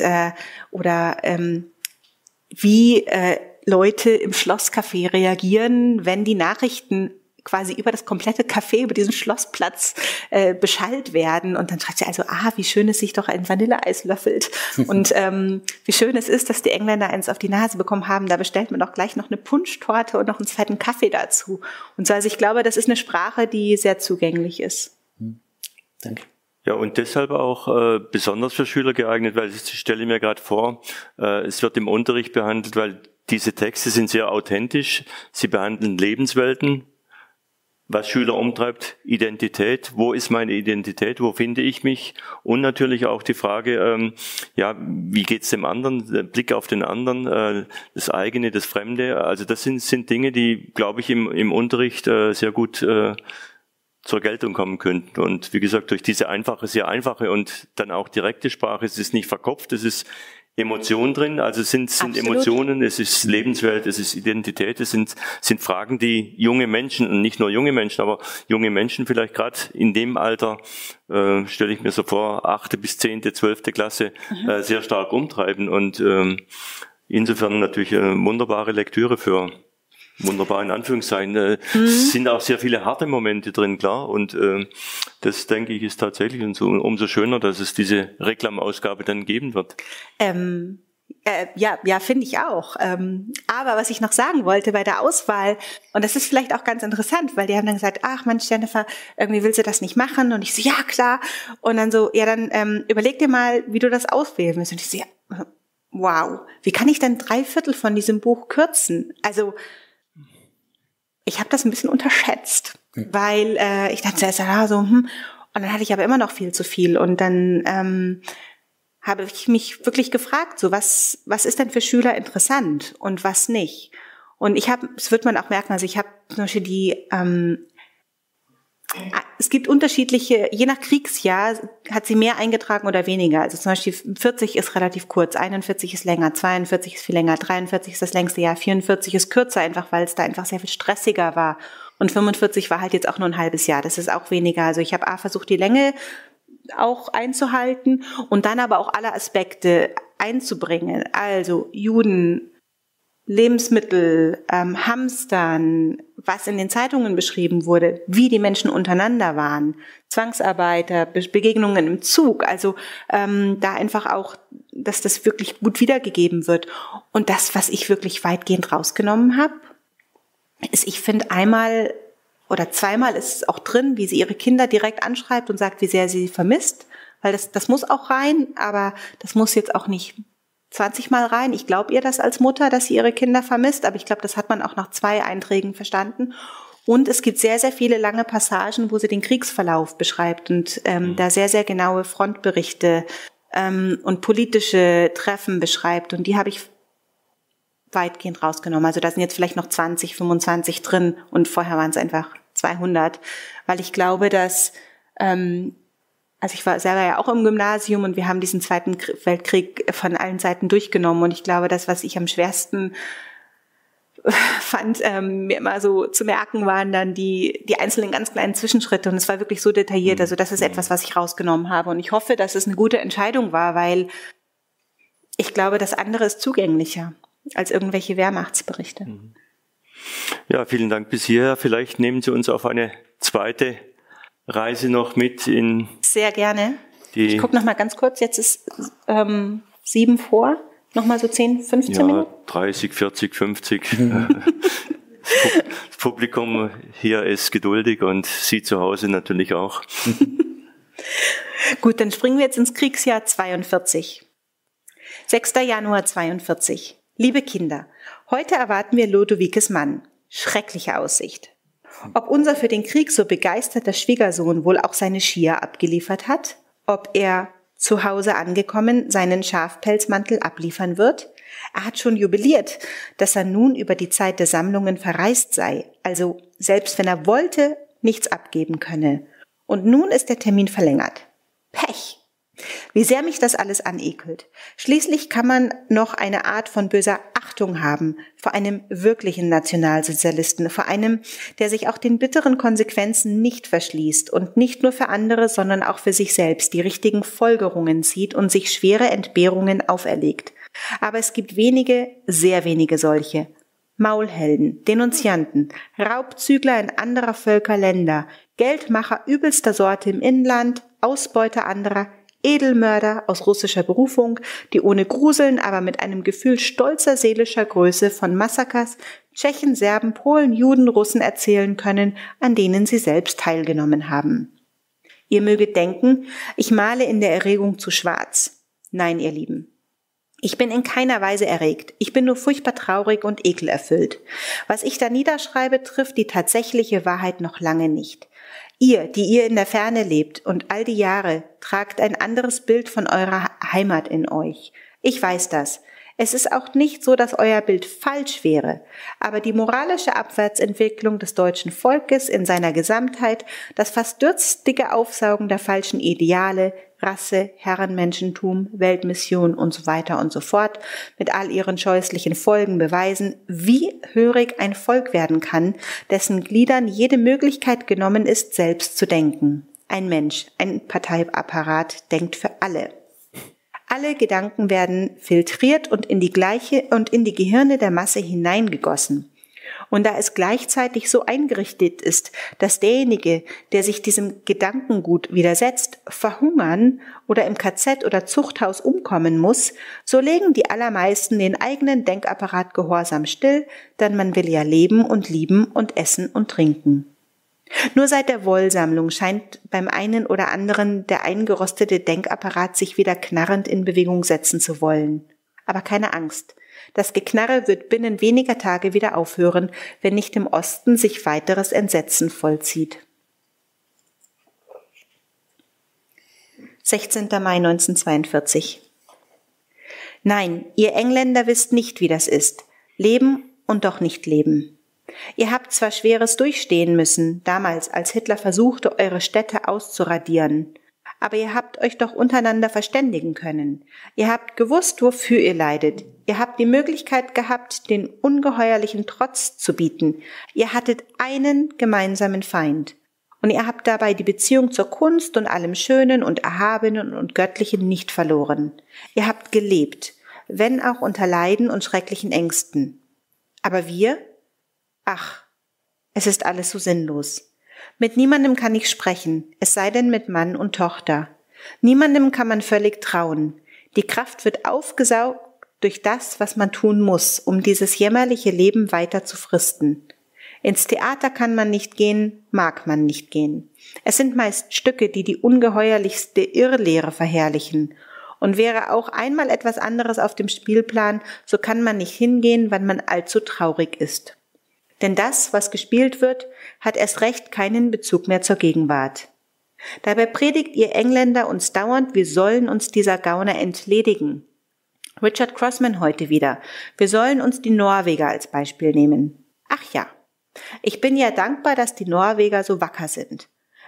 wie Leute im Schlosscafé reagieren, wenn die Nachrichten quasi über das komplette Café, über diesen Schlossplatz beschallt werden. Und dann schreibt sie also, wie schön es sich doch ein Vanilleeis löffelt. Und wie schön es ist, dass die Engländer eins auf die Nase bekommen haben. Da bestellt man doch gleich noch eine Punschtorte und noch einen zweiten Kaffee dazu. Und so, also ich glaube, das ist eine Sprache, die sehr zugänglich ist. Danke. Ja, und deshalb auch besonders für Schüler geeignet, weil ich stelle mir gerade vor, es wird im Unterricht behandelt, weil diese Texte sind sehr authentisch. Sie behandeln Lebenswelten, was Schüler umtreibt, Identität, wo ist meine Identität, wo finde ich mich, und natürlich auch die Frage, wie geht's dem anderen, der Blick auf den anderen, das eigene, das Fremde. Also das sind Dinge, die, glaube ich, im Unterricht sehr gut zur Geltung kommen könnten. Und wie gesagt, durch diese sehr einfache und dann auch direkte Sprache, es ist nicht verkopft, es ist Emotionen drin, also es sind Emotionen, es ist Lebenswelt, es ist Identität, es sind Fragen, die junge Menschen, und nicht nur junge Menschen, aber junge Menschen vielleicht gerade in dem Alter, stelle ich mir so vor, 8. bis 10., 12. Klasse, sehr stark umtreiben, und insofern natürlich eine wunderbare Lektüre für wunderbar in Anführungszeichen. Es sind auch sehr viele harte Momente drin, klar, und das, denke ich, ist tatsächlich umso schöner, dass es diese Reklamausgabe dann geben wird. Ja, finde ich auch. Aber was ich noch sagen wollte bei der Auswahl, und das ist vielleicht auch ganz interessant, weil die haben dann gesagt, ach Mensch, Jennifer, irgendwie willst du das nicht machen? Und ich so, ja, klar. Und dann so, ja, dann überleg dir mal, wie du das auswählen willst. Und ich so, ja, wow, wie kann ich denn 3/4 von diesem Buch kürzen? Also, ich habe das ein bisschen unterschätzt, weil ich dachte zuerst, und dann hatte ich aber immer noch viel zu viel. Und dann habe ich mich wirklich gefragt, so was ist denn für Schüler interessant und was nicht? Und das wird man auch merken, also ich habe zum Beispiel es gibt unterschiedliche, je nach Kriegsjahr hat sie mehr eingetragen oder weniger. Also zum Beispiel 40 ist relativ kurz, 41 ist länger, 42 ist viel länger, 43 ist das längste Jahr, 44 ist kürzer, einfach weil es da einfach sehr viel stressiger war. Und 45 war halt jetzt auch nur ein halbes Jahr, das ist auch weniger. Also ich habe versucht, die Länge auch einzuhalten und dann aber auch alle Aspekte einzubringen. Also Juden, Lebensmittel, Hamstern, was in den Zeitungen beschrieben wurde, wie die Menschen untereinander waren, Zwangsarbeiter, Begegnungen im Zug, also da einfach auch, dass das wirklich gut wiedergegeben wird. Und das, was ich wirklich weitgehend rausgenommen habe, ist, ich finde, einmal oder zweimal ist es auch drin, wie sie ihre Kinder direkt anschreibt und sagt, wie sehr sie vermisst, weil das muss auch rein, aber das muss jetzt auch nicht 20 Mal rein. Ich glaube ihr das als Mutter, dass sie ihre Kinder vermisst, aber ich glaube, das hat man auch nach 2 Einträgen verstanden. Und es gibt sehr, sehr viele lange Passagen, wo sie den Kriegsverlauf beschreibt und da sehr, sehr genaue Frontberichte und politische Treffen beschreibt. Und die habe ich weitgehend rausgenommen. Also da sind jetzt vielleicht noch 20, 25 drin und vorher waren es einfach 200. Weil ich glaube, dass also Also ich war selber ja auch im Gymnasium und wir haben diesen Zweiten Weltkrieg von allen Seiten durchgenommen. Und ich glaube, das, was ich am schwersten fand, mir immer so zu merken, waren dann die einzelnen ganz kleinen Zwischenschritte. Und es war wirklich so detailliert. Also das ist etwas, was ich rausgenommen habe. Und ich hoffe, dass es eine gute Entscheidung war, weil ich glaube, das andere ist zugänglicher als irgendwelche Wehrmachtsberichte. Ja, vielen Dank bis hierher. Vielleicht nehmen Sie uns auf eine zweite Reise noch mit in... Sehr gerne. Ich gucke noch mal ganz kurz. Jetzt ist 7 vor. Noch mal so 10, 15 Minuten? 30, 40, 50. Das Publikum hier ist geduldig und Sie zu Hause natürlich auch. Gut, dann springen wir jetzt ins Kriegsjahr 42. 6. Januar 42. Liebe Kinder, heute erwarten wir Lodowikes Mann. Schreckliche Aussicht. Ob unser für den Krieg so begeisterter Schwiegersohn wohl auch seine Skier abgeliefert hat? Ob er zu Hause angekommen seinen Schafpelzmantel abliefern wird? Er hat schon jubiliert, dass er nun über die Zeit der Sammlungen verreist sei, also selbst wenn er wollte, nichts abgeben könne. Und nun ist der Termin verlängert. Pech! Wie sehr mich das alles anekelt. Schließlich kann man noch eine Art von böser Achtung haben vor einem wirklichen Nationalsozialisten, vor einem, der sich auch den bitteren Konsequenzen nicht verschließt und nicht nur für andere, sondern auch für sich selbst die richtigen Folgerungen zieht und sich schwere Entbehrungen auferlegt. Aber es gibt wenige, sehr wenige solche. Maulhelden, Denunzianten, Raubzügler in anderer Völker, Länder, Geldmacher übelster Sorte im Inland, Ausbeuter anderer, Edelmörder aus russischer Berufung, die ohne Gruseln, aber mit einem Gefühl stolzer seelischer Größe von Massakers Tschechen, Serben, Polen, Juden, Russen erzählen können, an denen sie selbst teilgenommen haben. Ihr möget denken, ich male in der Erregung zu schwarz. Nein, ihr Lieben. Ich bin in keiner Weise erregt. Ich bin nur furchtbar traurig und ekelerfüllt. Was ich da niederschreibe, trifft die tatsächliche Wahrheit noch lange nicht. Ihr, die ihr in der Ferne lebt und all die Jahre, tragt ein anderes Bild von eurer Heimat in euch. Ich weiß das. Es ist auch nicht so, dass euer Bild falsch wäre, aber die moralische Abwärtsentwicklung des deutschen Volkes in seiner Gesamtheit, das fast dürstige Aufsaugen der falschen Ideale, Rasse, Herrenmenschentum, Weltmission und so weiter und so fort, mit all ihren scheußlichen Folgen beweisen, wie hörig ein Volk werden kann, dessen Gliedern jede Möglichkeit genommen ist, selbst zu denken. Ein Mensch, ein Parteiapparat denkt für alle. Alle Gedanken werden filtriert und in die Gehirne der Masse hineingegossen. Und da es gleichzeitig so eingerichtet ist, dass derjenige, der sich diesem Gedankengut widersetzt, verhungern oder im KZ oder Zuchthaus umkommen muss, so legen die allermeisten den eigenen Denkapparat gehorsam still, denn man will ja leben und lieben und essen und trinken. Nur seit der Wollsammlung scheint beim einen oder anderen der eingerostete Denkapparat sich wieder knarrend in Bewegung setzen zu wollen. Aber keine Angst. Das Geknarre wird binnen weniger Tage wieder aufhören, wenn nicht im Osten sich weiteres Entsetzen vollzieht. 16. Mai 1942. Nein, ihr Engländer wisst nicht, wie das ist. Leben und doch nicht leben. Ihr habt zwar Schweres durchstehen müssen, damals, als Hitler versuchte, eure Städte auszuradieren, aber ihr habt euch doch untereinander verständigen können. Ihr habt gewusst, wofür ihr leidet. Ihr habt die Möglichkeit gehabt, den ungeheuerlichen Trotz zu bieten. Ihr hattet einen gemeinsamen Feind. Und ihr habt dabei die Beziehung zur Kunst und allem Schönen und Erhabenen und Göttlichen nicht verloren. Ihr habt gelebt, wenn auch unter Leiden und schrecklichen Ängsten. Aber wir? Ach, es ist alles so sinnlos. Mit niemandem kann ich sprechen, es sei denn mit Mann und Tochter. Niemandem kann man völlig trauen. Die Kraft wird aufgesaugt durch das, was man tun muss, um dieses jämmerliche Leben weiter zu fristen. Ins Theater kann man nicht gehen, mag man nicht gehen. Es sind meist Stücke, die die ungeheuerlichste Irrlehre verherrlichen. Und wäre auch einmal etwas anderes auf dem Spielplan, so kann man nicht hingehen, wenn man allzu traurig ist. Denn das, was gespielt wird, hat erst recht keinen Bezug mehr zur Gegenwart. Dabei predigt ihr Engländer uns dauernd, wir sollen uns dieser Gauner entledigen. Richard Crossman heute wieder. Wir sollen uns die Norweger als Beispiel nehmen. Ach ja, ich bin ja dankbar, dass die Norweger so wacker sind.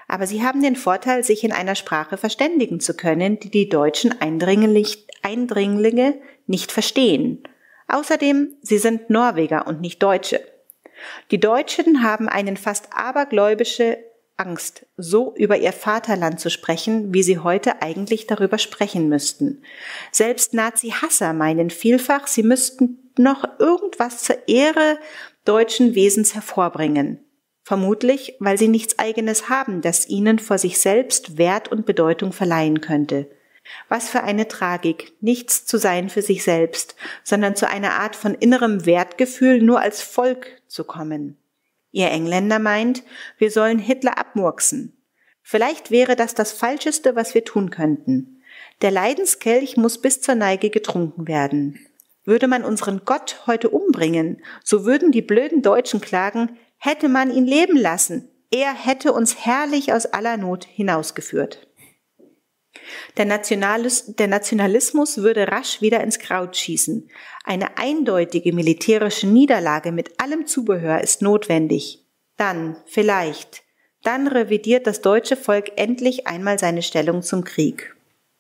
Aber sie haben den Vorteil, sich in einer Sprache verständigen zu können, die die deutschen Eindringlinge nicht verstehen. Außerdem, sie sind Norweger und nicht Deutsche. Die Deutschen haben eine fast abergläubische Angst, so über ihr Vaterland zu sprechen, wie sie heute eigentlich darüber sprechen müssten. Selbst Nazi-Hasser meinen vielfach, sie müssten noch irgendwas zur Ehre deutschen Wesens hervorbringen. Vermutlich, weil sie nichts Eigenes haben, das ihnen vor sich selbst Wert und Bedeutung verleihen könnte. Was für eine Tragik, nichts zu sein für sich selbst, sondern zu einer Art von innerem Wertgefühl nur als Volk zu kommen. Ihr Engländer meint, wir sollen Hitler abmurksen. Vielleicht wäre das Falscheste, was wir tun könnten. Der Leidenskelch muss bis zur Neige getrunken werden. Würde man unseren Gott heute umbringen, so würden die blöden Deutschen klagen, hätte man ihn leben lassen. Er hätte uns herrlich aus aller Not hinausgeführt. Der Nationalismus würde rasch wieder ins Kraut schießen. Eine eindeutige militärische Niederlage mit allem Zubehör ist notwendig. Dann, vielleicht, dann revidiert das deutsche Volk endlich einmal seine Stellung zum Krieg.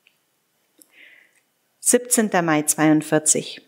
17. Mai 42.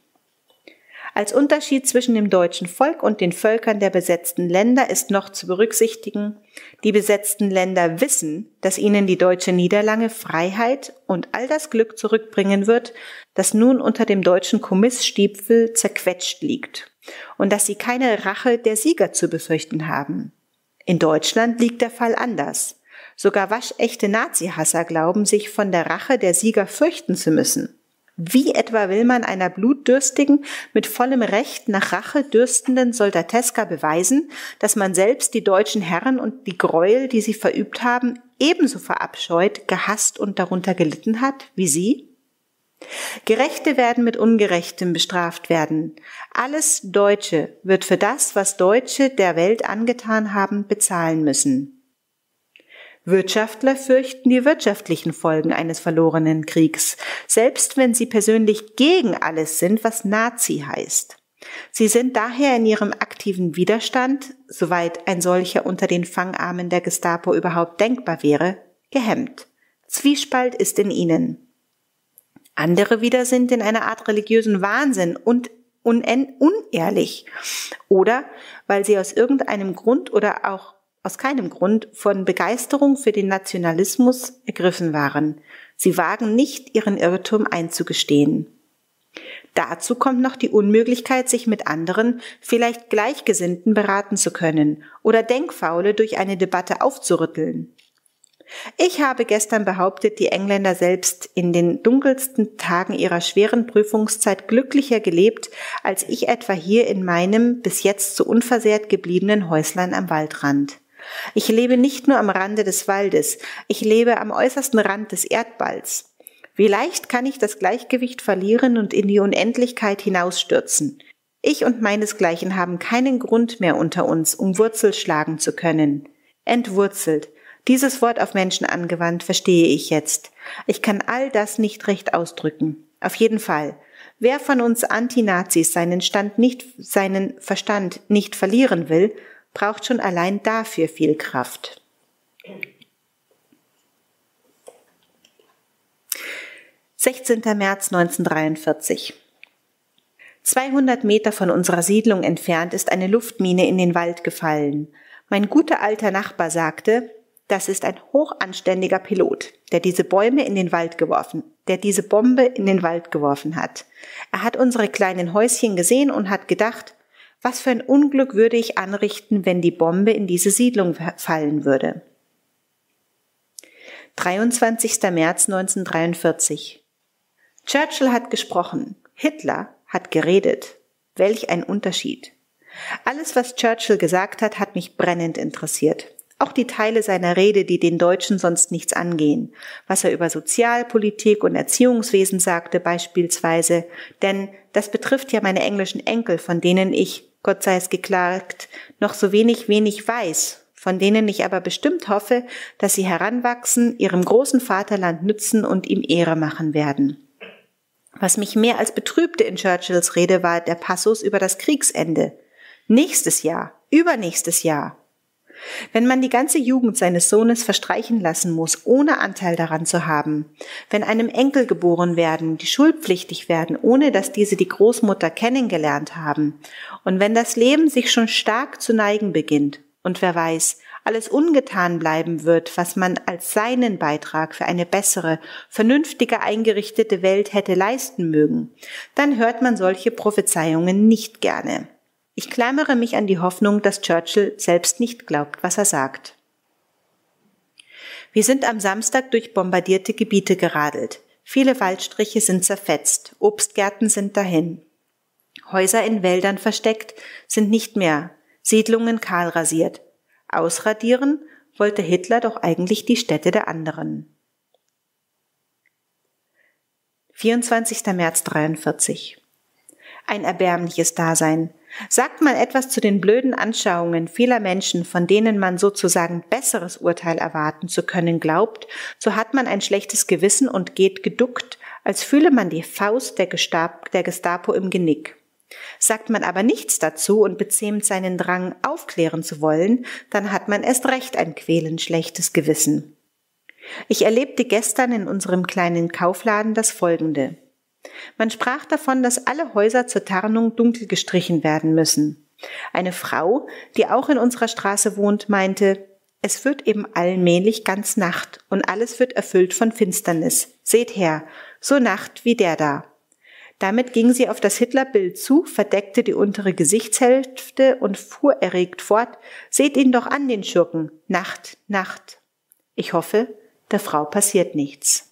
Als Unterschied zwischen dem deutschen Volk und den Völkern der besetzten Länder ist noch zu berücksichtigen, die besetzten Länder wissen, dass ihnen die deutsche Niederlage Freiheit und all das Glück zurückbringen wird, das nun unter dem deutschen Kommissstiefel zerquetscht liegt, und dass sie keine Rache der Sieger zu befürchten haben. In Deutschland liegt der Fall anders. Sogar waschechte Nazi-Hasser glauben, sich von der Rache der Sieger fürchten zu müssen. Wie etwa will man einer blutdürstigen, mit vollem Recht nach Rache dürstenden Soldateska beweisen, dass man selbst die deutschen Herren und die Gräuel, die sie verübt haben, ebenso verabscheut, gehasst und darunter gelitten hat wie sie? Gerechte werden mit Ungerechtem bestraft werden. Alles Deutsche wird für das, was Deutsche der Welt angetan haben, bezahlen müssen. Wirtschaftler fürchten die wirtschaftlichen Folgen eines verlorenen Kriegs, selbst wenn sie persönlich gegen alles sind, was Nazi heißt. Sie sind daher in ihrem aktiven Widerstand, soweit ein solcher unter den Fangarmen der Gestapo überhaupt denkbar wäre, gehemmt. Zwiespalt ist in ihnen. Andere wieder sind in einer Art religiösen Wahnsinn und unehrlich, oder weil sie aus irgendeinem Grund oder auch aus keinem Grund von Begeisterung für den Nationalismus ergriffen waren. Sie wagen nicht, ihren Irrtum einzugestehen. Dazu kommt noch die Unmöglichkeit, sich mit anderen, vielleicht Gleichgesinnten beraten zu können oder Denkfaule durch eine Debatte aufzurütteln. Ich habe gestern behauptet, die Engländer selbst in den dunkelsten Tagen ihrer schweren Prüfungszeit glücklicher gelebt, als ich etwa hier in meinem bis jetzt so unversehrt gebliebenen Häuslein am Waldrand. Ich lebe nicht nur am Rande des Waldes, ich lebe am äußersten Rand des Erdballs. Wie leicht kann ich das Gleichgewicht verlieren und in die Unendlichkeit hinausstürzen? Ich und meinesgleichen haben keinen Grund mehr unter uns, um Wurzel schlagen zu können. Entwurzelt. Dieses Wort auf Menschen angewandt verstehe ich jetzt. Ich kann all das nicht recht ausdrücken. Auf jeden Fall. Wer von uns Antinazis seinen Verstand nicht verlieren will, braucht schon allein dafür viel Kraft. »16. März 1943. 200 Meter von unserer Siedlung entfernt ist eine Luftmine in den Wald gefallen. Mein guter alter Nachbar sagte, das ist ein hochanständiger Pilot, der diese Bombe in den Wald geworfen hat. Er hat unsere kleinen Häuschen gesehen und hat gedacht, was für ein Unglück würde ich anrichten, wenn die Bombe in diese Siedlung fallen würde. 23. März 1943. Churchill hat gesprochen, Hitler hat geredet. Welch ein Unterschied. Alles, was Churchill gesagt hat, hat mich brennend interessiert. Auch die Teile seiner Rede, die den Deutschen sonst nichts angehen. Was er über Sozialpolitik und Erziehungswesen sagte beispielsweise, denn das betrifft ja meine englischen Enkel, von denen ich, Gott sei es geklagt, noch so wenig weiß, von denen ich aber bestimmt hoffe, dass sie heranwachsen, ihrem großen Vaterland nützen und ihm Ehre machen werden. Was mich mehr als betrübte in Churchills Rede war der Passus über das Kriegsende. Nächstes Jahr, übernächstes Jahr. Wenn man die ganze Jugend seines Sohnes verstreichen lassen muss, ohne Anteil daran zu haben, wenn einem Enkel geboren werden, die schulpflichtig werden, ohne dass diese die Großmutter kennengelernt haben, und wenn das Leben sich schon stark zu neigen beginnt, und wer weiß, alles ungetan bleiben wird, was man als seinen Beitrag für eine bessere, vernünftiger eingerichtete Welt hätte leisten mögen, dann hört man solche Prophezeiungen nicht gerne. Ich klammere mich an die Hoffnung, dass Churchill selbst nicht glaubt, was er sagt. Wir sind am Samstag durch bombardierte Gebiete geradelt. Viele Waldstriche sind zerfetzt, Obstgärten sind dahin. Häuser in Wäldern versteckt sind nicht mehr, Siedlungen kahl rasiert. Ausradieren wollte Hitler doch eigentlich die Städte der anderen. 24. März 43. Ein erbärmliches Dasein. Sagt man etwas zu den blöden Anschauungen vieler Menschen, von denen man sozusagen besseres Urteil erwarten zu können glaubt, so hat man ein schlechtes Gewissen und geht geduckt, als fühle man die Faust der Gestapo im Genick. Sagt man aber nichts dazu und bezähmt seinen Drang, aufklären zu wollen, dann hat man erst recht ein quälend schlechtes Gewissen. Ich erlebte gestern in unserem kleinen Kaufladen das Folgende. Man sprach davon, dass alle Häuser zur Tarnung dunkel gestrichen werden müssen. Eine Frau, die auch in unserer Straße wohnt, meinte, es wird eben allmählich ganz Nacht und alles wird erfüllt von Finsternis. Seht her, so Nacht wie der da. Damit ging sie auf das Hitlerbild zu, verdeckte die untere Gesichtshälfte und fuhr erregt fort, seht ihn doch an, den Schurken. Nacht, Nacht. Ich hoffe, der Frau passiert nichts.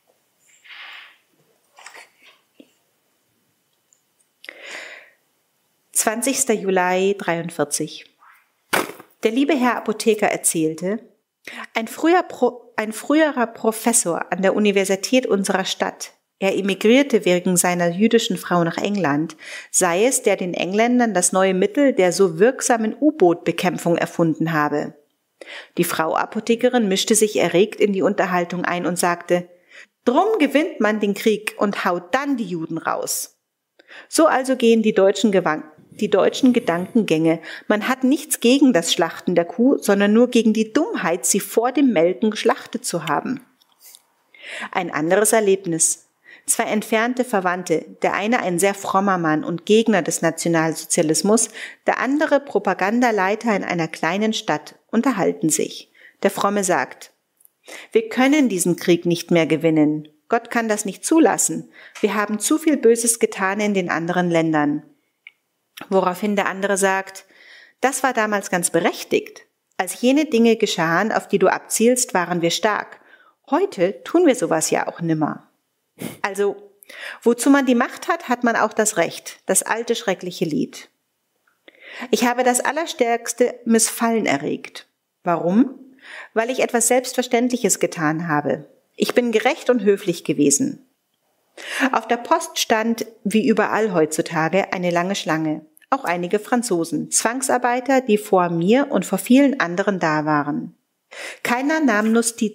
(20. Juli 43) Der liebe Herr Apotheker erzählte, ein früherer Professor an der Universität unserer Stadt, er emigrierte wegen seiner jüdischen Frau nach England, sei es, der den Engländern das neue Mittel der so wirksamen U-Boot-Bekämpfung erfunden habe. Die Frau Apothekerin mischte sich erregt in die Unterhaltung ein und sagte, drum gewinnt man den Krieg und haut dann die Juden raus. So also gehen die deutschen Gedankengänge. Man hat nichts gegen das Schlachten der Kuh, sondern nur gegen die Dummheit, sie vor dem Melken geschlachtet zu haben. Ein anderes Erlebnis. 2 entfernte Verwandte, der eine ein sehr frommer Mann und Gegner des Nationalsozialismus, der andere Propagandaleiter in einer kleinen Stadt, unterhalten sich. Der Fromme sagt, wir können diesen Krieg nicht mehr gewinnen. Gott kann das nicht zulassen. Wir haben zu viel Böses getan in den anderen Ländern. Woraufhin der andere sagt, das war damals ganz berechtigt. Als jene Dinge geschahen, auf die du abzielst, waren wir stark. Heute tun wir sowas ja auch nimmer. Also, wozu man die Macht hat, hat man auch das Recht, das alte schreckliche Lied. Ich habe das allerstärkste Missfallen erregt. Warum? Weil ich etwas Selbstverständliches getan habe. Ich bin gerecht und höflich gewesen. Auf der Post stand, wie überall heutzutage, eine lange Schlange. Auch einige Franzosen, Zwangsarbeiter, die vor mir und vor vielen anderen da waren. Keiner nahm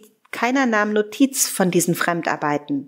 Notiz von diesen Fremdarbeitern.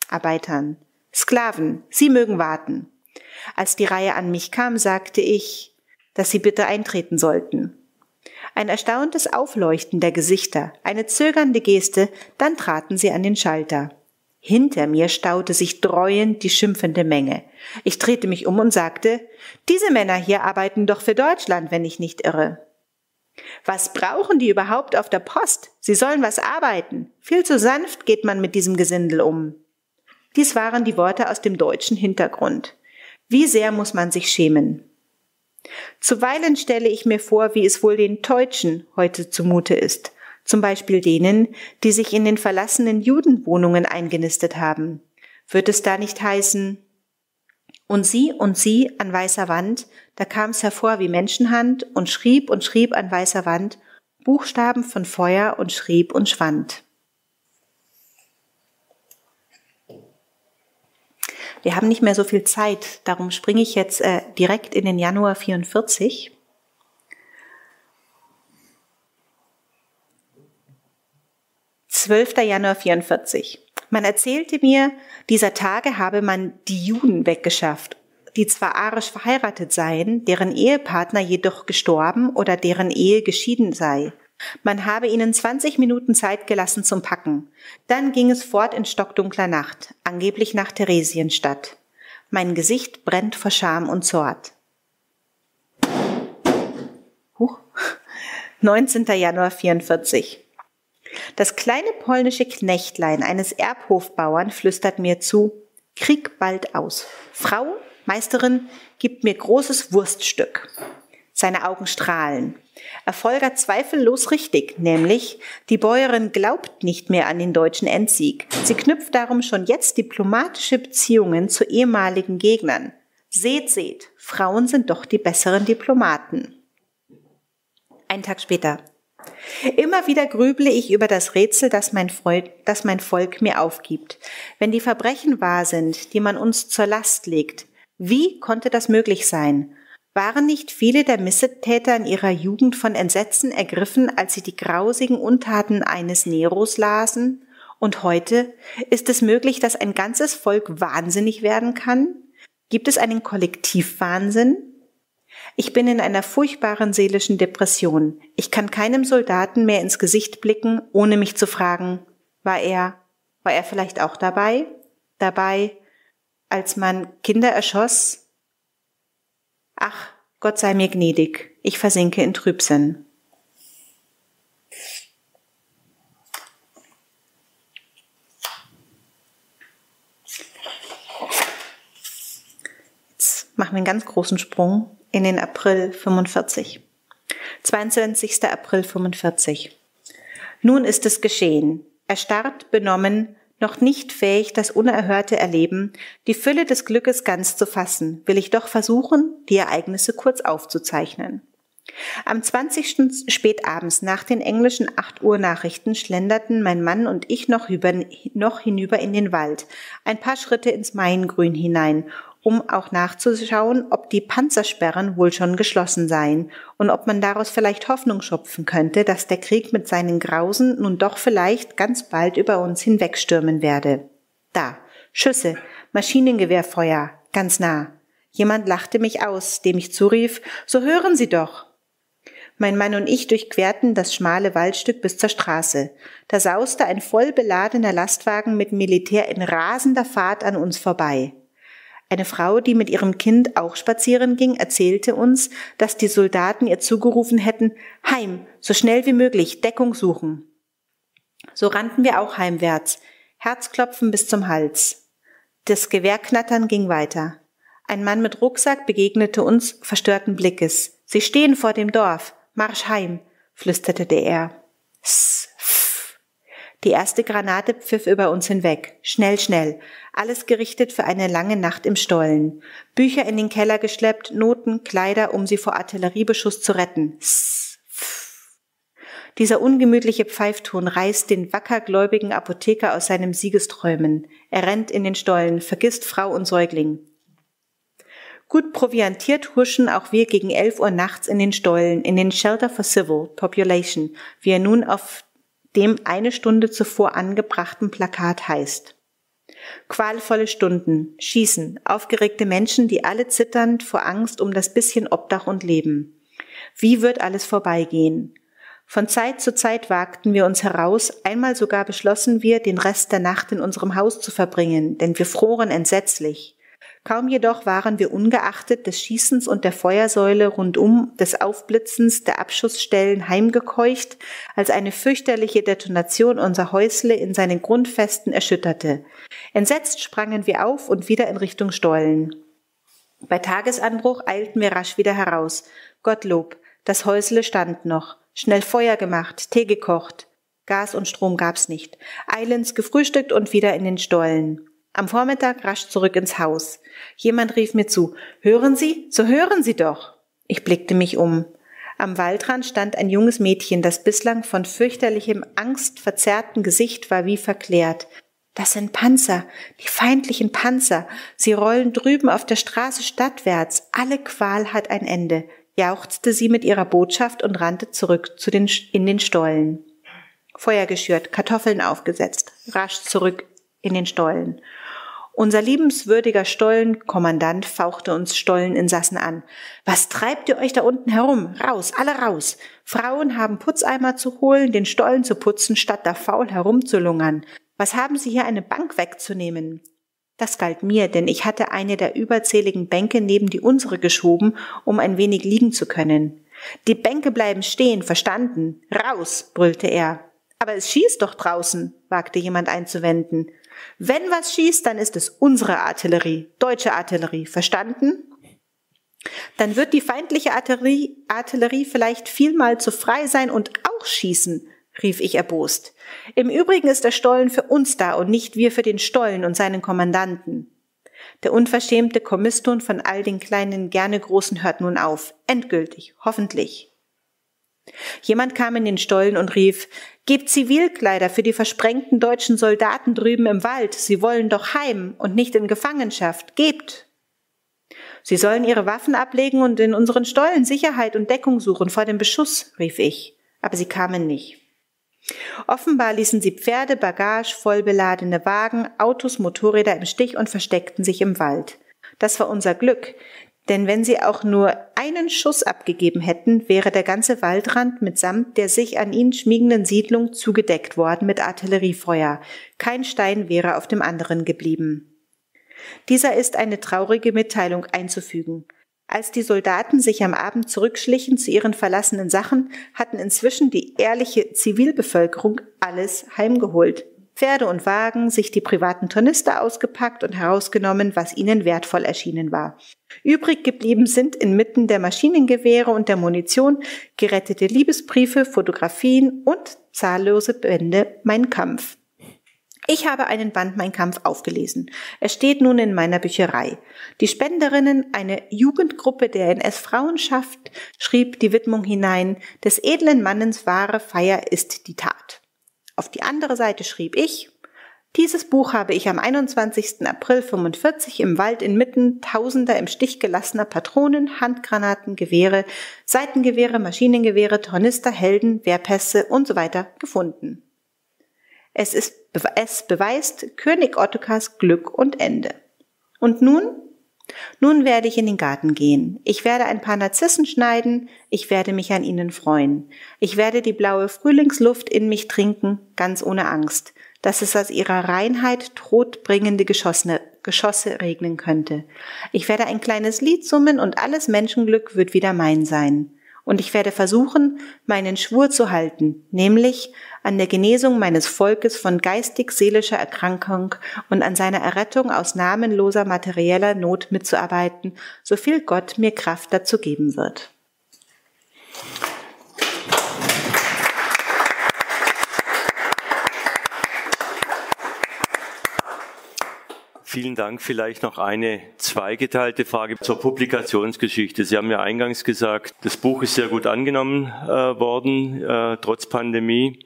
Sklaven, Sie mögen warten. Als die Reihe an mich kam, sagte ich, dass sie bitte eintreten sollten. Ein erstauntes Aufleuchten der Gesichter, eine zögernde Geste, dann traten sie an den Schalter. Hinter mir staute sich dreuend die schimpfende Menge. Ich drehte mich um und sagte, diese Männer hier arbeiten doch für Deutschland, wenn ich nicht irre. Was brauchen die überhaupt auf der Post? Sie sollen was arbeiten. Viel zu sanft geht man mit diesem Gesindel um. Dies waren die Worte aus dem deutschen Hintergrund. Wie sehr muss man sich schämen? Zuweilen stelle ich mir vor, wie es wohl den Deutschen heute zumute ist. Zum Beispiel denen, die sich in den verlassenen Judenwohnungen eingenistet haben. Wird es da nicht heißen, und sie an weißer Wand, da kam es hervor wie Menschenhand und schrieb an weißer Wand, Buchstaben von Feuer und schrieb und schwand. Wir haben nicht mehr so viel Zeit, darum springe ich jetzt direkt in den Januar 44. Januar 44. Man erzählte mir, dieser Tage habe man die Juden weggeschafft. die zwar arisch verheiratet seien, deren Ehepartner jedoch gestorben oder deren Ehe geschieden sei. Man habe ihnen 20 Minuten Zeit gelassen zum Packen. Dann ging es fort in stockdunkler Nacht, angeblich nach Theresienstadt. Mein Gesicht brennt vor Scham und Zort. 19. Januar 44. Das kleine polnische Knechtlein eines Erbhofbauern flüstert mir zu: Krieg bald aus. Frau, Meisterin, gibt mir großes Wurststück. Seine Augen strahlen. Er folgert zweifellos richtig, nämlich, die Bäuerin glaubt nicht mehr an den deutschen Endsieg. Sie knüpft darum schon jetzt diplomatische Beziehungen zu ehemaligen Gegnern. Seht, Frauen sind doch die besseren Diplomaten. Einen Tag später. Immer wieder grüble ich über das Rätsel, das mein Volk mir aufgibt. Wenn die Verbrechen wahr sind, die man uns zur Last legt, wie konnte das möglich sein? Waren nicht viele der Missetäter in ihrer Jugend von Entsetzen ergriffen, als sie die grausigen Untaten eines Neros lasen? Und heute ist es möglich, dass ein ganzes Volk wahnsinnig werden kann? Gibt es einen Kollektivwahnsinn? Ich bin in einer furchtbaren seelischen Depression. Ich kann keinem Soldaten mehr ins Gesicht blicken, ohne mich zu fragen, war er vielleicht auch dabei? Dabei, als man Kinder erschoss? Ach, Gott sei mir gnädig, ich versinke in Trübsinn. Jetzt machen wir einen ganz großen Sprung in den April 45. 22. April 45. Nun ist es geschehen. Erstarrt, benommen, noch nicht fähig, das Unerhörte erleben, die Fülle des Glückes ganz zu fassen, will ich doch versuchen, die Ereignisse kurz aufzuzeichnen. Am 20. spätabends nach den englischen 8 Uhr Nachrichten schlenderten mein Mann und ich noch hinüber in den Wald, ein paar Schritte ins Maingrün hinein, um auch nachzuschauen, ob die Panzersperren wohl schon geschlossen seien und ob man daraus vielleicht Hoffnung schöpfen könnte, dass der Krieg mit seinen Grausen nun doch vielleicht ganz bald über uns hinwegstürmen werde. Da, Schüsse, Maschinengewehrfeuer, ganz nah. Jemand lachte mich aus, dem ich zurief: So hören Sie doch! Mein Mann und ich durchquerten das schmale Waldstück bis zur Straße. Da sauste ein voll beladener Lastwagen mit Militär in rasender Fahrt an uns vorbei. Eine Frau, die mit ihrem Kind auch spazieren ging, erzählte uns, dass die Soldaten ihr zugerufen hätten: Heim, so schnell wie möglich, Deckung suchen. So rannten wir auch heimwärts, Herzklopfen bis zum Hals. Das Gewehrknattern ging weiter. Ein Mann mit Rucksack begegnete uns verstörten Blickes. Sie stehen vor dem Dorf, Marsch heim, flüsterte er. Die erste Granate pfiff über uns hinweg. Schnell, schnell. Alles gerichtet für eine lange Nacht im Stollen. Bücher in den Keller geschleppt, Noten, Kleider, um sie vor Artilleriebeschuss zu retten. Dieser ungemütliche Pfeifton reißt den wackergläubigen Apotheker aus seinem Siegesträumen. Er rennt in den Stollen, vergisst Frau und Säugling. Gut proviantiert huschen auch wir gegen 11 Uhr nachts in den Stollen, in den Shelter for Civil Population, wie er nun auf dem eine Stunde zuvor angebrachten Plakat heißt. Qualvolle Stunden, Schießen, aufgeregte Menschen, die alle zitternd vor Angst um das bisschen Obdach und Leben. Wie wird alles vorbeigehen? Von Zeit zu Zeit wagten wir uns heraus, einmal sogar beschlossen wir, den Rest der Nacht in unserem Haus zu verbringen, denn wir froren entsetzlich. Kaum jedoch waren wir ungeachtet des Schießens und der Feuersäule rundum, des Aufblitzens der Abschussstellen heimgekeucht, als eine fürchterliche Detonation unser Häusle in seinen Grundfesten erschütterte. Entsetzt sprangen wir auf und wieder in Richtung Stollen. Bei Tagesanbruch eilten wir rasch wieder heraus. Gottlob, das Häusle stand noch. Schnell Feuer gemacht, Tee gekocht. Gas und Strom gab's nicht. Eilends gefrühstückt und wieder in den Stollen. Am Vormittag rasch zurück ins Haus. Jemand rief mir zu: Hören Sie? So hören Sie doch! Ich blickte mich um. Am Waldrand stand ein junges Mädchen, das bislang von fürchterlichem, angstverzerrten Gesicht war wie verklärt. Das sind Panzer, die feindlichen Panzer. Sie rollen drüben auf der Straße stadtwärts. Alle Qual hat ein Ende, jauchzte sie mit ihrer Botschaft und rannte zurück in den Stollen. Feuer geschürt, Kartoffeln aufgesetzt, rasch zurück in den Stollen. Unser liebenswürdiger Stollenkommandant fauchte uns Stolleninsassen an. Was treibt ihr euch da unten herum? Raus, alle raus! Frauen haben Putzeimer zu holen, den Stollen zu putzen, statt da faul herumzulungern. Was haben Sie hier, eine Bank wegzunehmen? Das galt mir, denn ich hatte eine der überzähligen Bänke neben die unsere geschoben, um ein wenig liegen zu können. Die Bänke bleiben stehen, verstanden? Raus, brüllte er. Aber es schießt doch draußen, wagte jemand einzuwenden. Wenn was schießt, dann ist es unsere Artillerie, deutsche Artillerie, verstanden? Dann wird die feindliche Artillerie vielleicht vielmal zu frei sein und auch schießen, rief ich erbost. Im Übrigen ist der Stollen für uns da und nicht wir für den Stollen und seinen Kommandanten. Der unverschämte Kommiston von all den kleinen, gerne Großen hört nun auf. Endgültig, hoffentlich. Jemand kam in den Stollen und rief, gebt Zivilkleider für die versprengten deutschen Soldaten drüben im Wald. Sie wollen doch heim und nicht in Gefangenschaft. Gebt! Sie sollen ihre Waffen ablegen und in unseren Stollen Sicherheit und Deckung suchen vor dem Beschuss, rief ich. Aber sie kamen nicht. Offenbar ließen sie Pferde, Bagage, vollbeladene Wagen, Autos, Motorräder im Stich und versteckten sich im Wald. Das war unser Glück, denn wenn sie auch nur einen Schuss abgegeben hätten, wäre der ganze Waldrand mitsamt der sich an ihn schmiegenden Siedlung zugedeckt worden mit Artilleriefeuer. Kein Stein wäre auf dem anderen geblieben. Dieser ist eine traurige Mitteilung einzufügen. Als die Soldaten sich am Abend zurückschlichen zu ihren verlassenen Sachen, hatten inzwischen die ehrliche Zivilbevölkerung alles heimgeholt. Pferde und Wagen, sich die privaten Tornister ausgepackt und herausgenommen, was ihnen wertvoll erschienen war. Übrig geblieben sind inmitten der Maschinengewehre und der Munition gerettete Liebesbriefe, Fotografien und zahllose Bände Mein Kampf. Ich habe einen Band Mein Kampf aufgelesen. Er steht nun in meiner Bücherei. Die Spenderinnen, eine Jugendgruppe der NS-Frauenschaft, schrieb die Widmung hinein, des edlen Mannes wahre Feier ist die Tat. Auf die andere Seite schrieb ich, dieses Buch habe ich am 21. April 45 im Wald inmitten tausender im Stich gelassener Patronen, Handgranaten, Gewehre, Seitengewehre, Maschinengewehre, Tornister, Helden, Wehrpässe und so weiter gefunden. Es beweist König Ottokars Glück und Ende. Und nun? Nun werde ich in den Garten gehen. Ich werde ein paar Narzissen schneiden. Ich werde mich an ihnen freuen. Ich werde die blaue Frühlingsluft in mich trinken, ganz ohne Angst, dass es aus ihrer Reinheit todbringende Geschosse regnen könnte. Ich werde ein kleines Lied summen und alles Menschenglück wird wieder mein sein. Und ich werde versuchen, meinen Schwur zu halten, nämlich an der Genesung meines Volkes von geistig-seelischer Erkrankung und an seiner Errettung aus namenloser materieller Not mitzuarbeiten, so viel Gott mir Kraft dazu geben wird. Vielen Dank. Vielleicht noch eine zweigeteilte Frage zur Publikationsgeschichte. Sie haben ja eingangs gesagt, das Buch ist sehr gut angenommen worden, trotz Pandemie.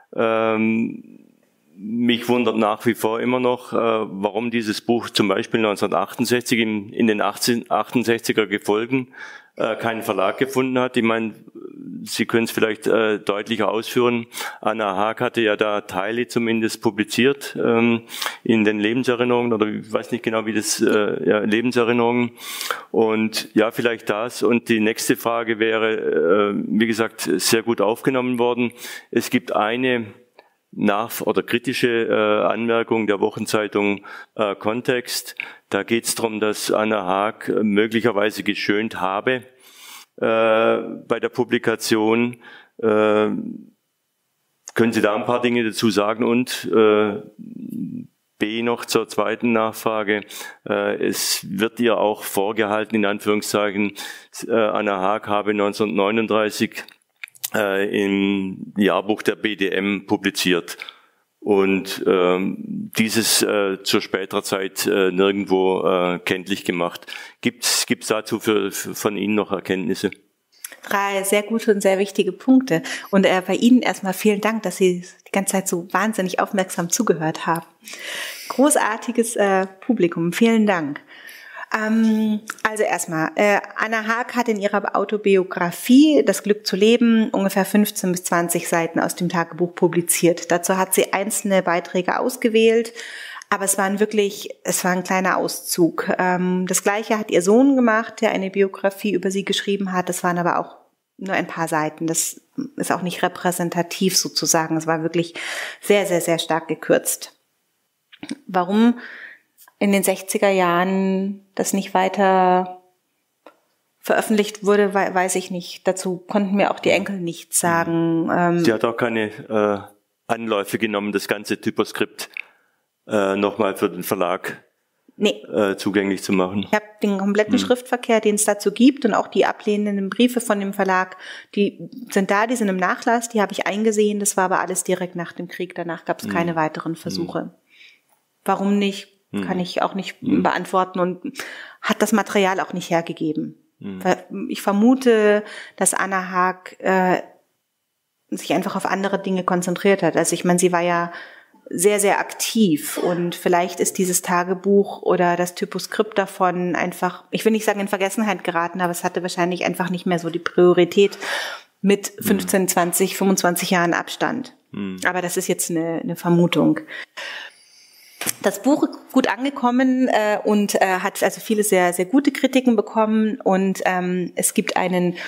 Mich wundert nach wie vor immer noch, warum dieses Buch zum Beispiel 1968 in den 68er Gefolgen keinen Verlag gefunden hat. Ich meine, Sie können es vielleicht deutlicher ausführen. Anna Haag hatte ja da Teile zumindest publiziert in den Lebenserinnerungen, oder ich weiß nicht genau, wie das, Lebenserinnerungen. Und ja, vielleicht das. Und die nächste Frage wäre, wie gesagt, sehr gut aufgenommen worden. Es gibt eine kritische Anmerkung der Wochenzeitung Kontext. Da geht es darum, dass Anna Haag möglicherweise geschönt habe bei der Publikation. Können Sie da ein paar Dinge dazu sagen? Und B noch zur zweiten Nachfrage. Es wird ihr auch vorgehalten, in Anführungszeichen, Anna Haag habe 1939 im Jahrbuch der BDM publiziert und dieses zur späterer Zeit nirgendwo kenntlich gemacht. Gibt's dazu von Ihnen noch Erkenntnisse? 3 sehr gute und sehr wichtige Punkte. Und bei Ihnen erstmal vielen Dank, dass Sie die ganze Zeit so wahnsinnig aufmerksam zugehört haben. Großartiges Publikum, vielen Dank. Also erstmal, Anna Haag hat in ihrer Autobiografie Das Glück zu leben ungefähr 15 bis 20 Seiten aus dem Tagebuch publiziert. Dazu hat sie einzelne Beiträge ausgewählt, Aber es war ein kleiner Auszug. Das Gleiche hat ihr Sohn gemacht, der eine Biografie über sie geschrieben hat. Das waren aber auch nur ein paar Seiten. Das ist auch nicht repräsentativ sozusagen. Es war wirklich sehr, sehr, sehr stark gekürzt. Warum in den 60er Jahren das nicht weiter veröffentlicht wurde, weiß ich nicht. Dazu konnten mir auch die Enkel nichts sagen. Sie hat auch keine Anläufe genommen, das ganze Typoskript nochmal für den Verlag zugänglich zu machen. Ich habe den kompletten Schriftverkehr, den es dazu gibt, und auch die ablehnenden Briefe von dem Verlag, die sind im Nachlass, die habe ich eingesehen. Das war aber alles direkt nach dem Krieg. Danach gab es keine weiteren Versuche. Warum nicht, kann ich auch nicht beantworten und hat das Material auch nicht hergegeben. Ich vermute, dass Anna Haag sich einfach auf andere Dinge konzentriert hat. Also ich meine, sie war ja sehr, sehr aktiv, und vielleicht ist dieses Tagebuch oder das Typoskript davon einfach, ich will nicht sagen in Vergessenheit geraten, aber es hatte wahrscheinlich einfach nicht mehr so die Priorität mit 15, 20, 25 Jahren Abstand. Aber das ist jetzt eine Vermutung. Das Buch ist gut angekommen und hat also viele sehr, sehr gute Kritiken bekommen, und es gibt einen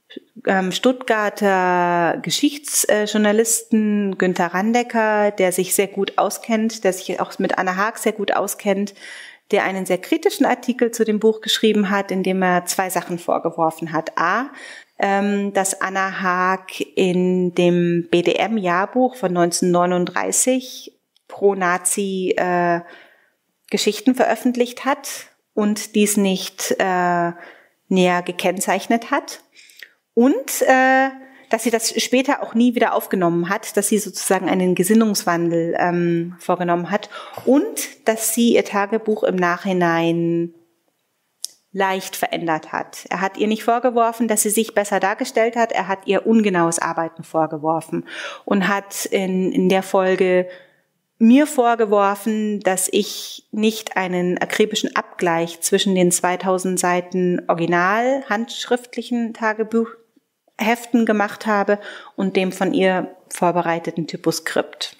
Stuttgarter Geschichtsjournalisten, Günter Randecker, der sich sehr gut auskennt, der sich auch mit Anna Haag sehr gut auskennt, der einen sehr kritischen Artikel zu dem Buch geschrieben hat, in dem er 2 Sachen vorgeworfen hat. A, dass Anna Haag in dem BDM-Jahrbuch von 1939 pro-Nazi Geschichten veröffentlicht hat und dies nicht näher gekennzeichnet hat. Und dass sie das später auch nie wieder aufgenommen hat, dass sie sozusagen einen Gesinnungswandel vorgenommen hat, und dass sie ihr Tagebuch im Nachhinein leicht verändert hat. Er hat ihr nicht vorgeworfen, dass sie sich besser dargestellt hat, er hat ihr ungenaues Arbeiten vorgeworfen und hat in der Folge mir vorgeworfen, dass ich nicht einen akribischen Abgleich zwischen den 2000 Seiten original handschriftlichen Tagebuchheften gemacht habe und dem von ihr vorbereiteten Typoskript.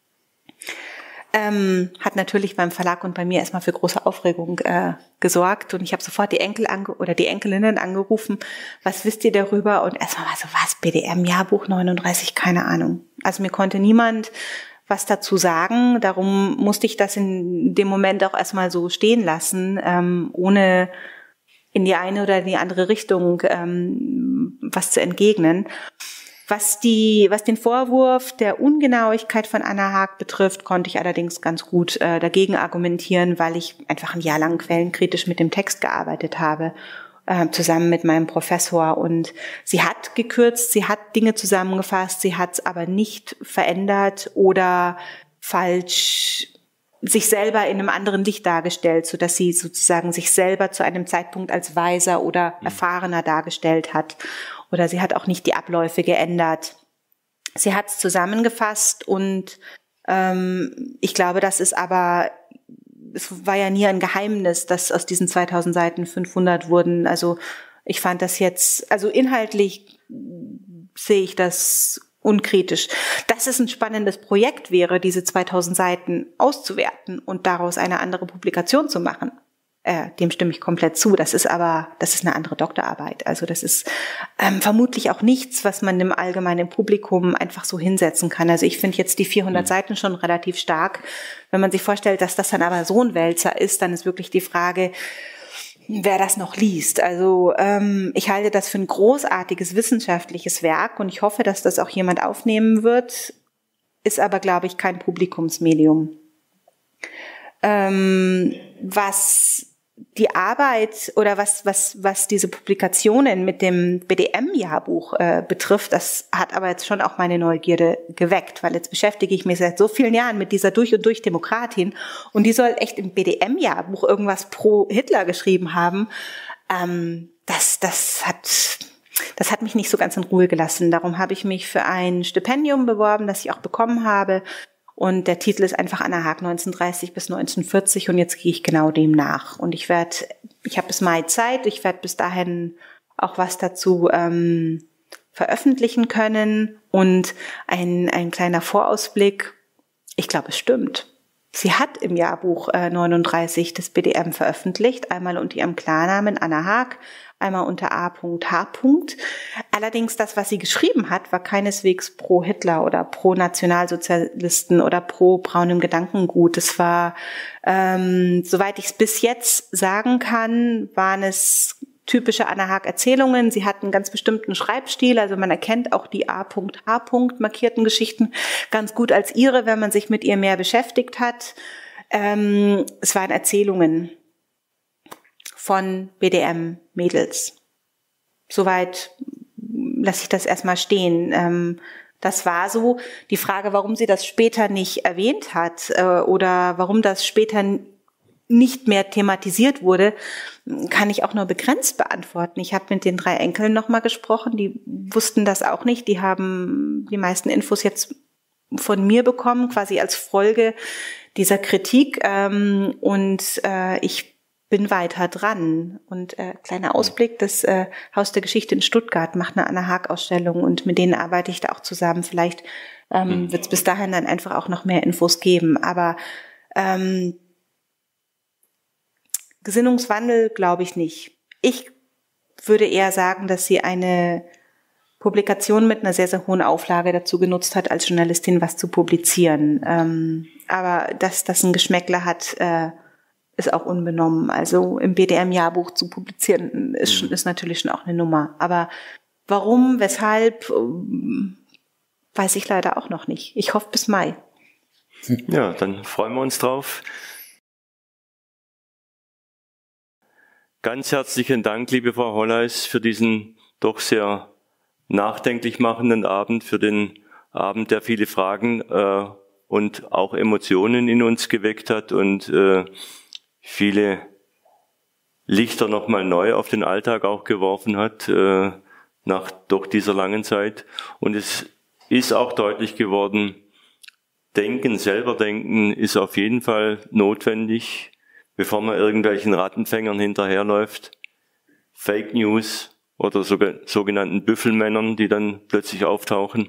Hat natürlich beim Verlag und bei mir erstmal für große Aufregung gesorgt, und ich habe sofort die Enkelinnen angerufen. Was wisst ihr darüber? Und erstmal war so, was, BDM-Jahrbuch 39, keine Ahnung. Also mir konnte niemand was dazu sagen. Darum musste ich das in dem Moment auch erstmal so stehen lassen, ohne in die eine oder die andere Richtung was zu entgegnen. Was den Vorwurf der Ungenauigkeit von Anna Haag betrifft, konnte ich allerdings ganz gut dagegen argumentieren, weil ich einfach ein Jahr lang quellenkritisch mit dem Text gearbeitet habe, zusammen mit meinem Professor. Und sie hat gekürzt, sie hat Dinge zusammengefasst, sie hat es aber nicht verändert oder falsch sich selber in einem anderen Licht dargestellt, sodass sie sozusagen sich selber zu einem Zeitpunkt als weiser oder erfahrener dargestellt hat. Oder sie hat auch nicht die Abläufe geändert. Sie hat es zusammengefasst, und ich glaube, es war ja nie ein Geheimnis, dass aus diesen 2000 Seiten 500 wurden. Also ich fand das jetzt, also inhaltlich sehe ich das unkritisch. Dass es ein spannendes Projekt wäre, diese 2000 Seiten auszuwerten und daraus eine andere Publikation zu machen, dem stimme ich komplett zu. Das ist eine andere Doktorarbeit. Also das ist vermutlich auch nichts, was man dem allgemeinen Publikum einfach so hinsetzen kann. Also ich finde jetzt die 400 Seiten schon relativ stark. Wenn man sich vorstellt, dass das dann aber so ein Wälzer ist, dann ist wirklich die Frage, wer das noch liest. Also ich halte das für ein großartiges wissenschaftliches Werk, und ich hoffe, dass das auch jemand aufnehmen wird, ist aber, glaube ich, kein Publikumsmedium. Was die Arbeit oder was diese Publikationen mit dem BDM-Jahrbuch betrifft, das hat aber jetzt schon auch meine Neugierde geweckt, weil jetzt beschäftige ich mich seit so vielen Jahren mit dieser durch und durch Demokratin, und die soll echt im BDM-Jahrbuch irgendwas pro Hitler geschrieben haben. Das hat mich nicht so ganz in Ruhe gelassen. Darum habe ich mich für ein Stipendium beworben, das ich auch bekommen habe. Und der Titel ist einfach Anna Haag 1930 bis 1940, und jetzt gehe ich genau dem nach. Und ich habe bis Mai Zeit, ich werde bis dahin auch was dazu veröffentlichen können. Und ein kleiner Vorausblick, ich glaube, es stimmt. Sie hat im Jahrbuch 39 das BDM veröffentlicht, einmal unter ihrem Klarnamen Anna Haag, einmal unter A.H. Allerdings das, was sie geschrieben hat, war keineswegs pro Hitler oder pro Nationalsozialisten oder pro braunem Gedankengut. Es war, soweit ich es bis jetzt sagen kann, waren es typische Anna Haag Erzählungen. Sie hat einen ganz bestimmten Schreibstil, also man erkennt auch die A.H. markierten Geschichten ganz gut als ihre, wenn man sich mit ihr mehr beschäftigt hat. Es waren Erzählungen von BDM-Mädels. Soweit lasse ich das erstmal stehen. Das war so. Die Frage, warum sie das später nicht erwähnt hat oder warum das später nicht mehr thematisiert wurde, kann ich auch nur begrenzt beantworten. Ich habe mit den 3 Enkeln nochmal gesprochen, die wussten das auch nicht. Die haben die meisten Infos jetzt von mir bekommen, quasi als Folge dieser Kritik. Ich bin weiter dran. Und kleiner Ausblick, das Haus der Geschichte in Stuttgart macht eine Anna Haag-Ausstellung und mit denen arbeite ich da auch zusammen. Vielleicht wird es bis dahin dann einfach auch noch mehr Infos geben. Aber Gesinnungswandel glaube ich nicht. Ich würde eher sagen, dass sie eine Publikation mit einer sehr, sehr hohen Auflage dazu genutzt hat, als Journalistin was zu publizieren. Aber dass das ein Geschmäckler hat, ist auch unbenommen. Also im BDM-Jahrbuch zu publizieren, ist natürlich schon auch eine Nummer. Aber warum, weshalb, weiß ich leider auch noch nicht. Ich hoffe bis Mai. Ja, dann freuen wir uns drauf. Ganz herzlichen Dank, liebe Frau Holleis, für diesen doch sehr nachdenklich machenden Abend, für den Abend, der viele Fragen und auch Emotionen in uns geweckt hat und viele Lichter nochmal neu auf den Alltag auch geworfen hat, nach doch dieser langen Zeit. Und es ist auch deutlich geworden, selber denken ist auf jeden Fall notwendig, bevor man irgendwelchen Rattenfängern hinterherläuft, Fake News oder sogenannten Büffelmännern, die dann plötzlich auftauchen.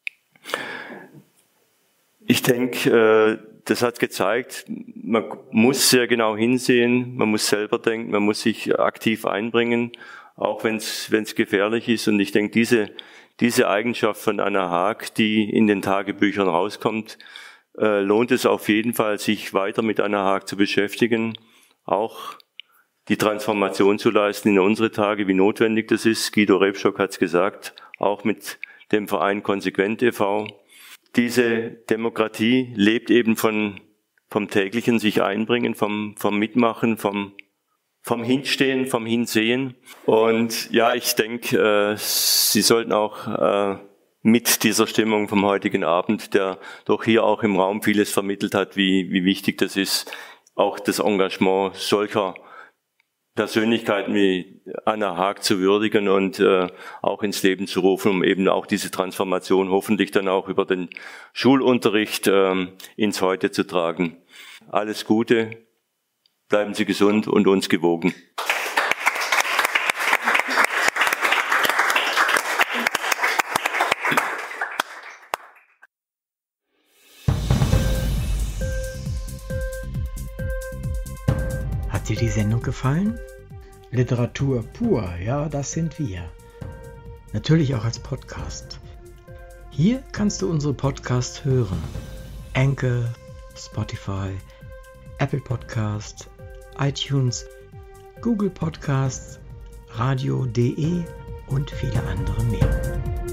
Ich denke, das hat gezeigt, man muss sehr genau hinsehen, man muss selber denken, man muss sich aktiv einbringen, auch wenn es gefährlich ist. Und ich denke, diese Eigenschaft von Anna Haag, die in den Tagebüchern rauskommt, lohnt es auf jeden Fall, sich weiter mit Anna Haag zu beschäftigen, auch die Transformation zu leisten in unsere Tage, wie notwendig das ist. Guido Rebstock hat es gesagt, auch mit dem Verein Konsequent e.V. Diese Demokratie lebt eben vom täglichen sich einbringen, vom Mitmachen, vom Hinstehen, vom Hinsehen. Und ja, ich denke, Sie sollten auch mit dieser Stimmung vom heutigen Abend, der doch hier auch im Raum vieles vermittelt hat, wie wichtig das ist, auch das Engagement solcher Persönlichkeiten wie Anna Haag zu würdigen und auch ins Leben zu rufen, um eben auch diese Transformation hoffentlich dann auch über den Schulunterricht ins Heute zu tragen. Alles Gute, bleiben Sie gesund und uns gewogen. Hat dir die Sendung gefallen? Literatur pur, ja, das sind wir. Natürlich auch als Podcast. Hier kannst du unsere Podcasts hören. Anchor, Spotify, Apple Podcast, iTunes, Google Podcasts, radio.de und viele andere mehr.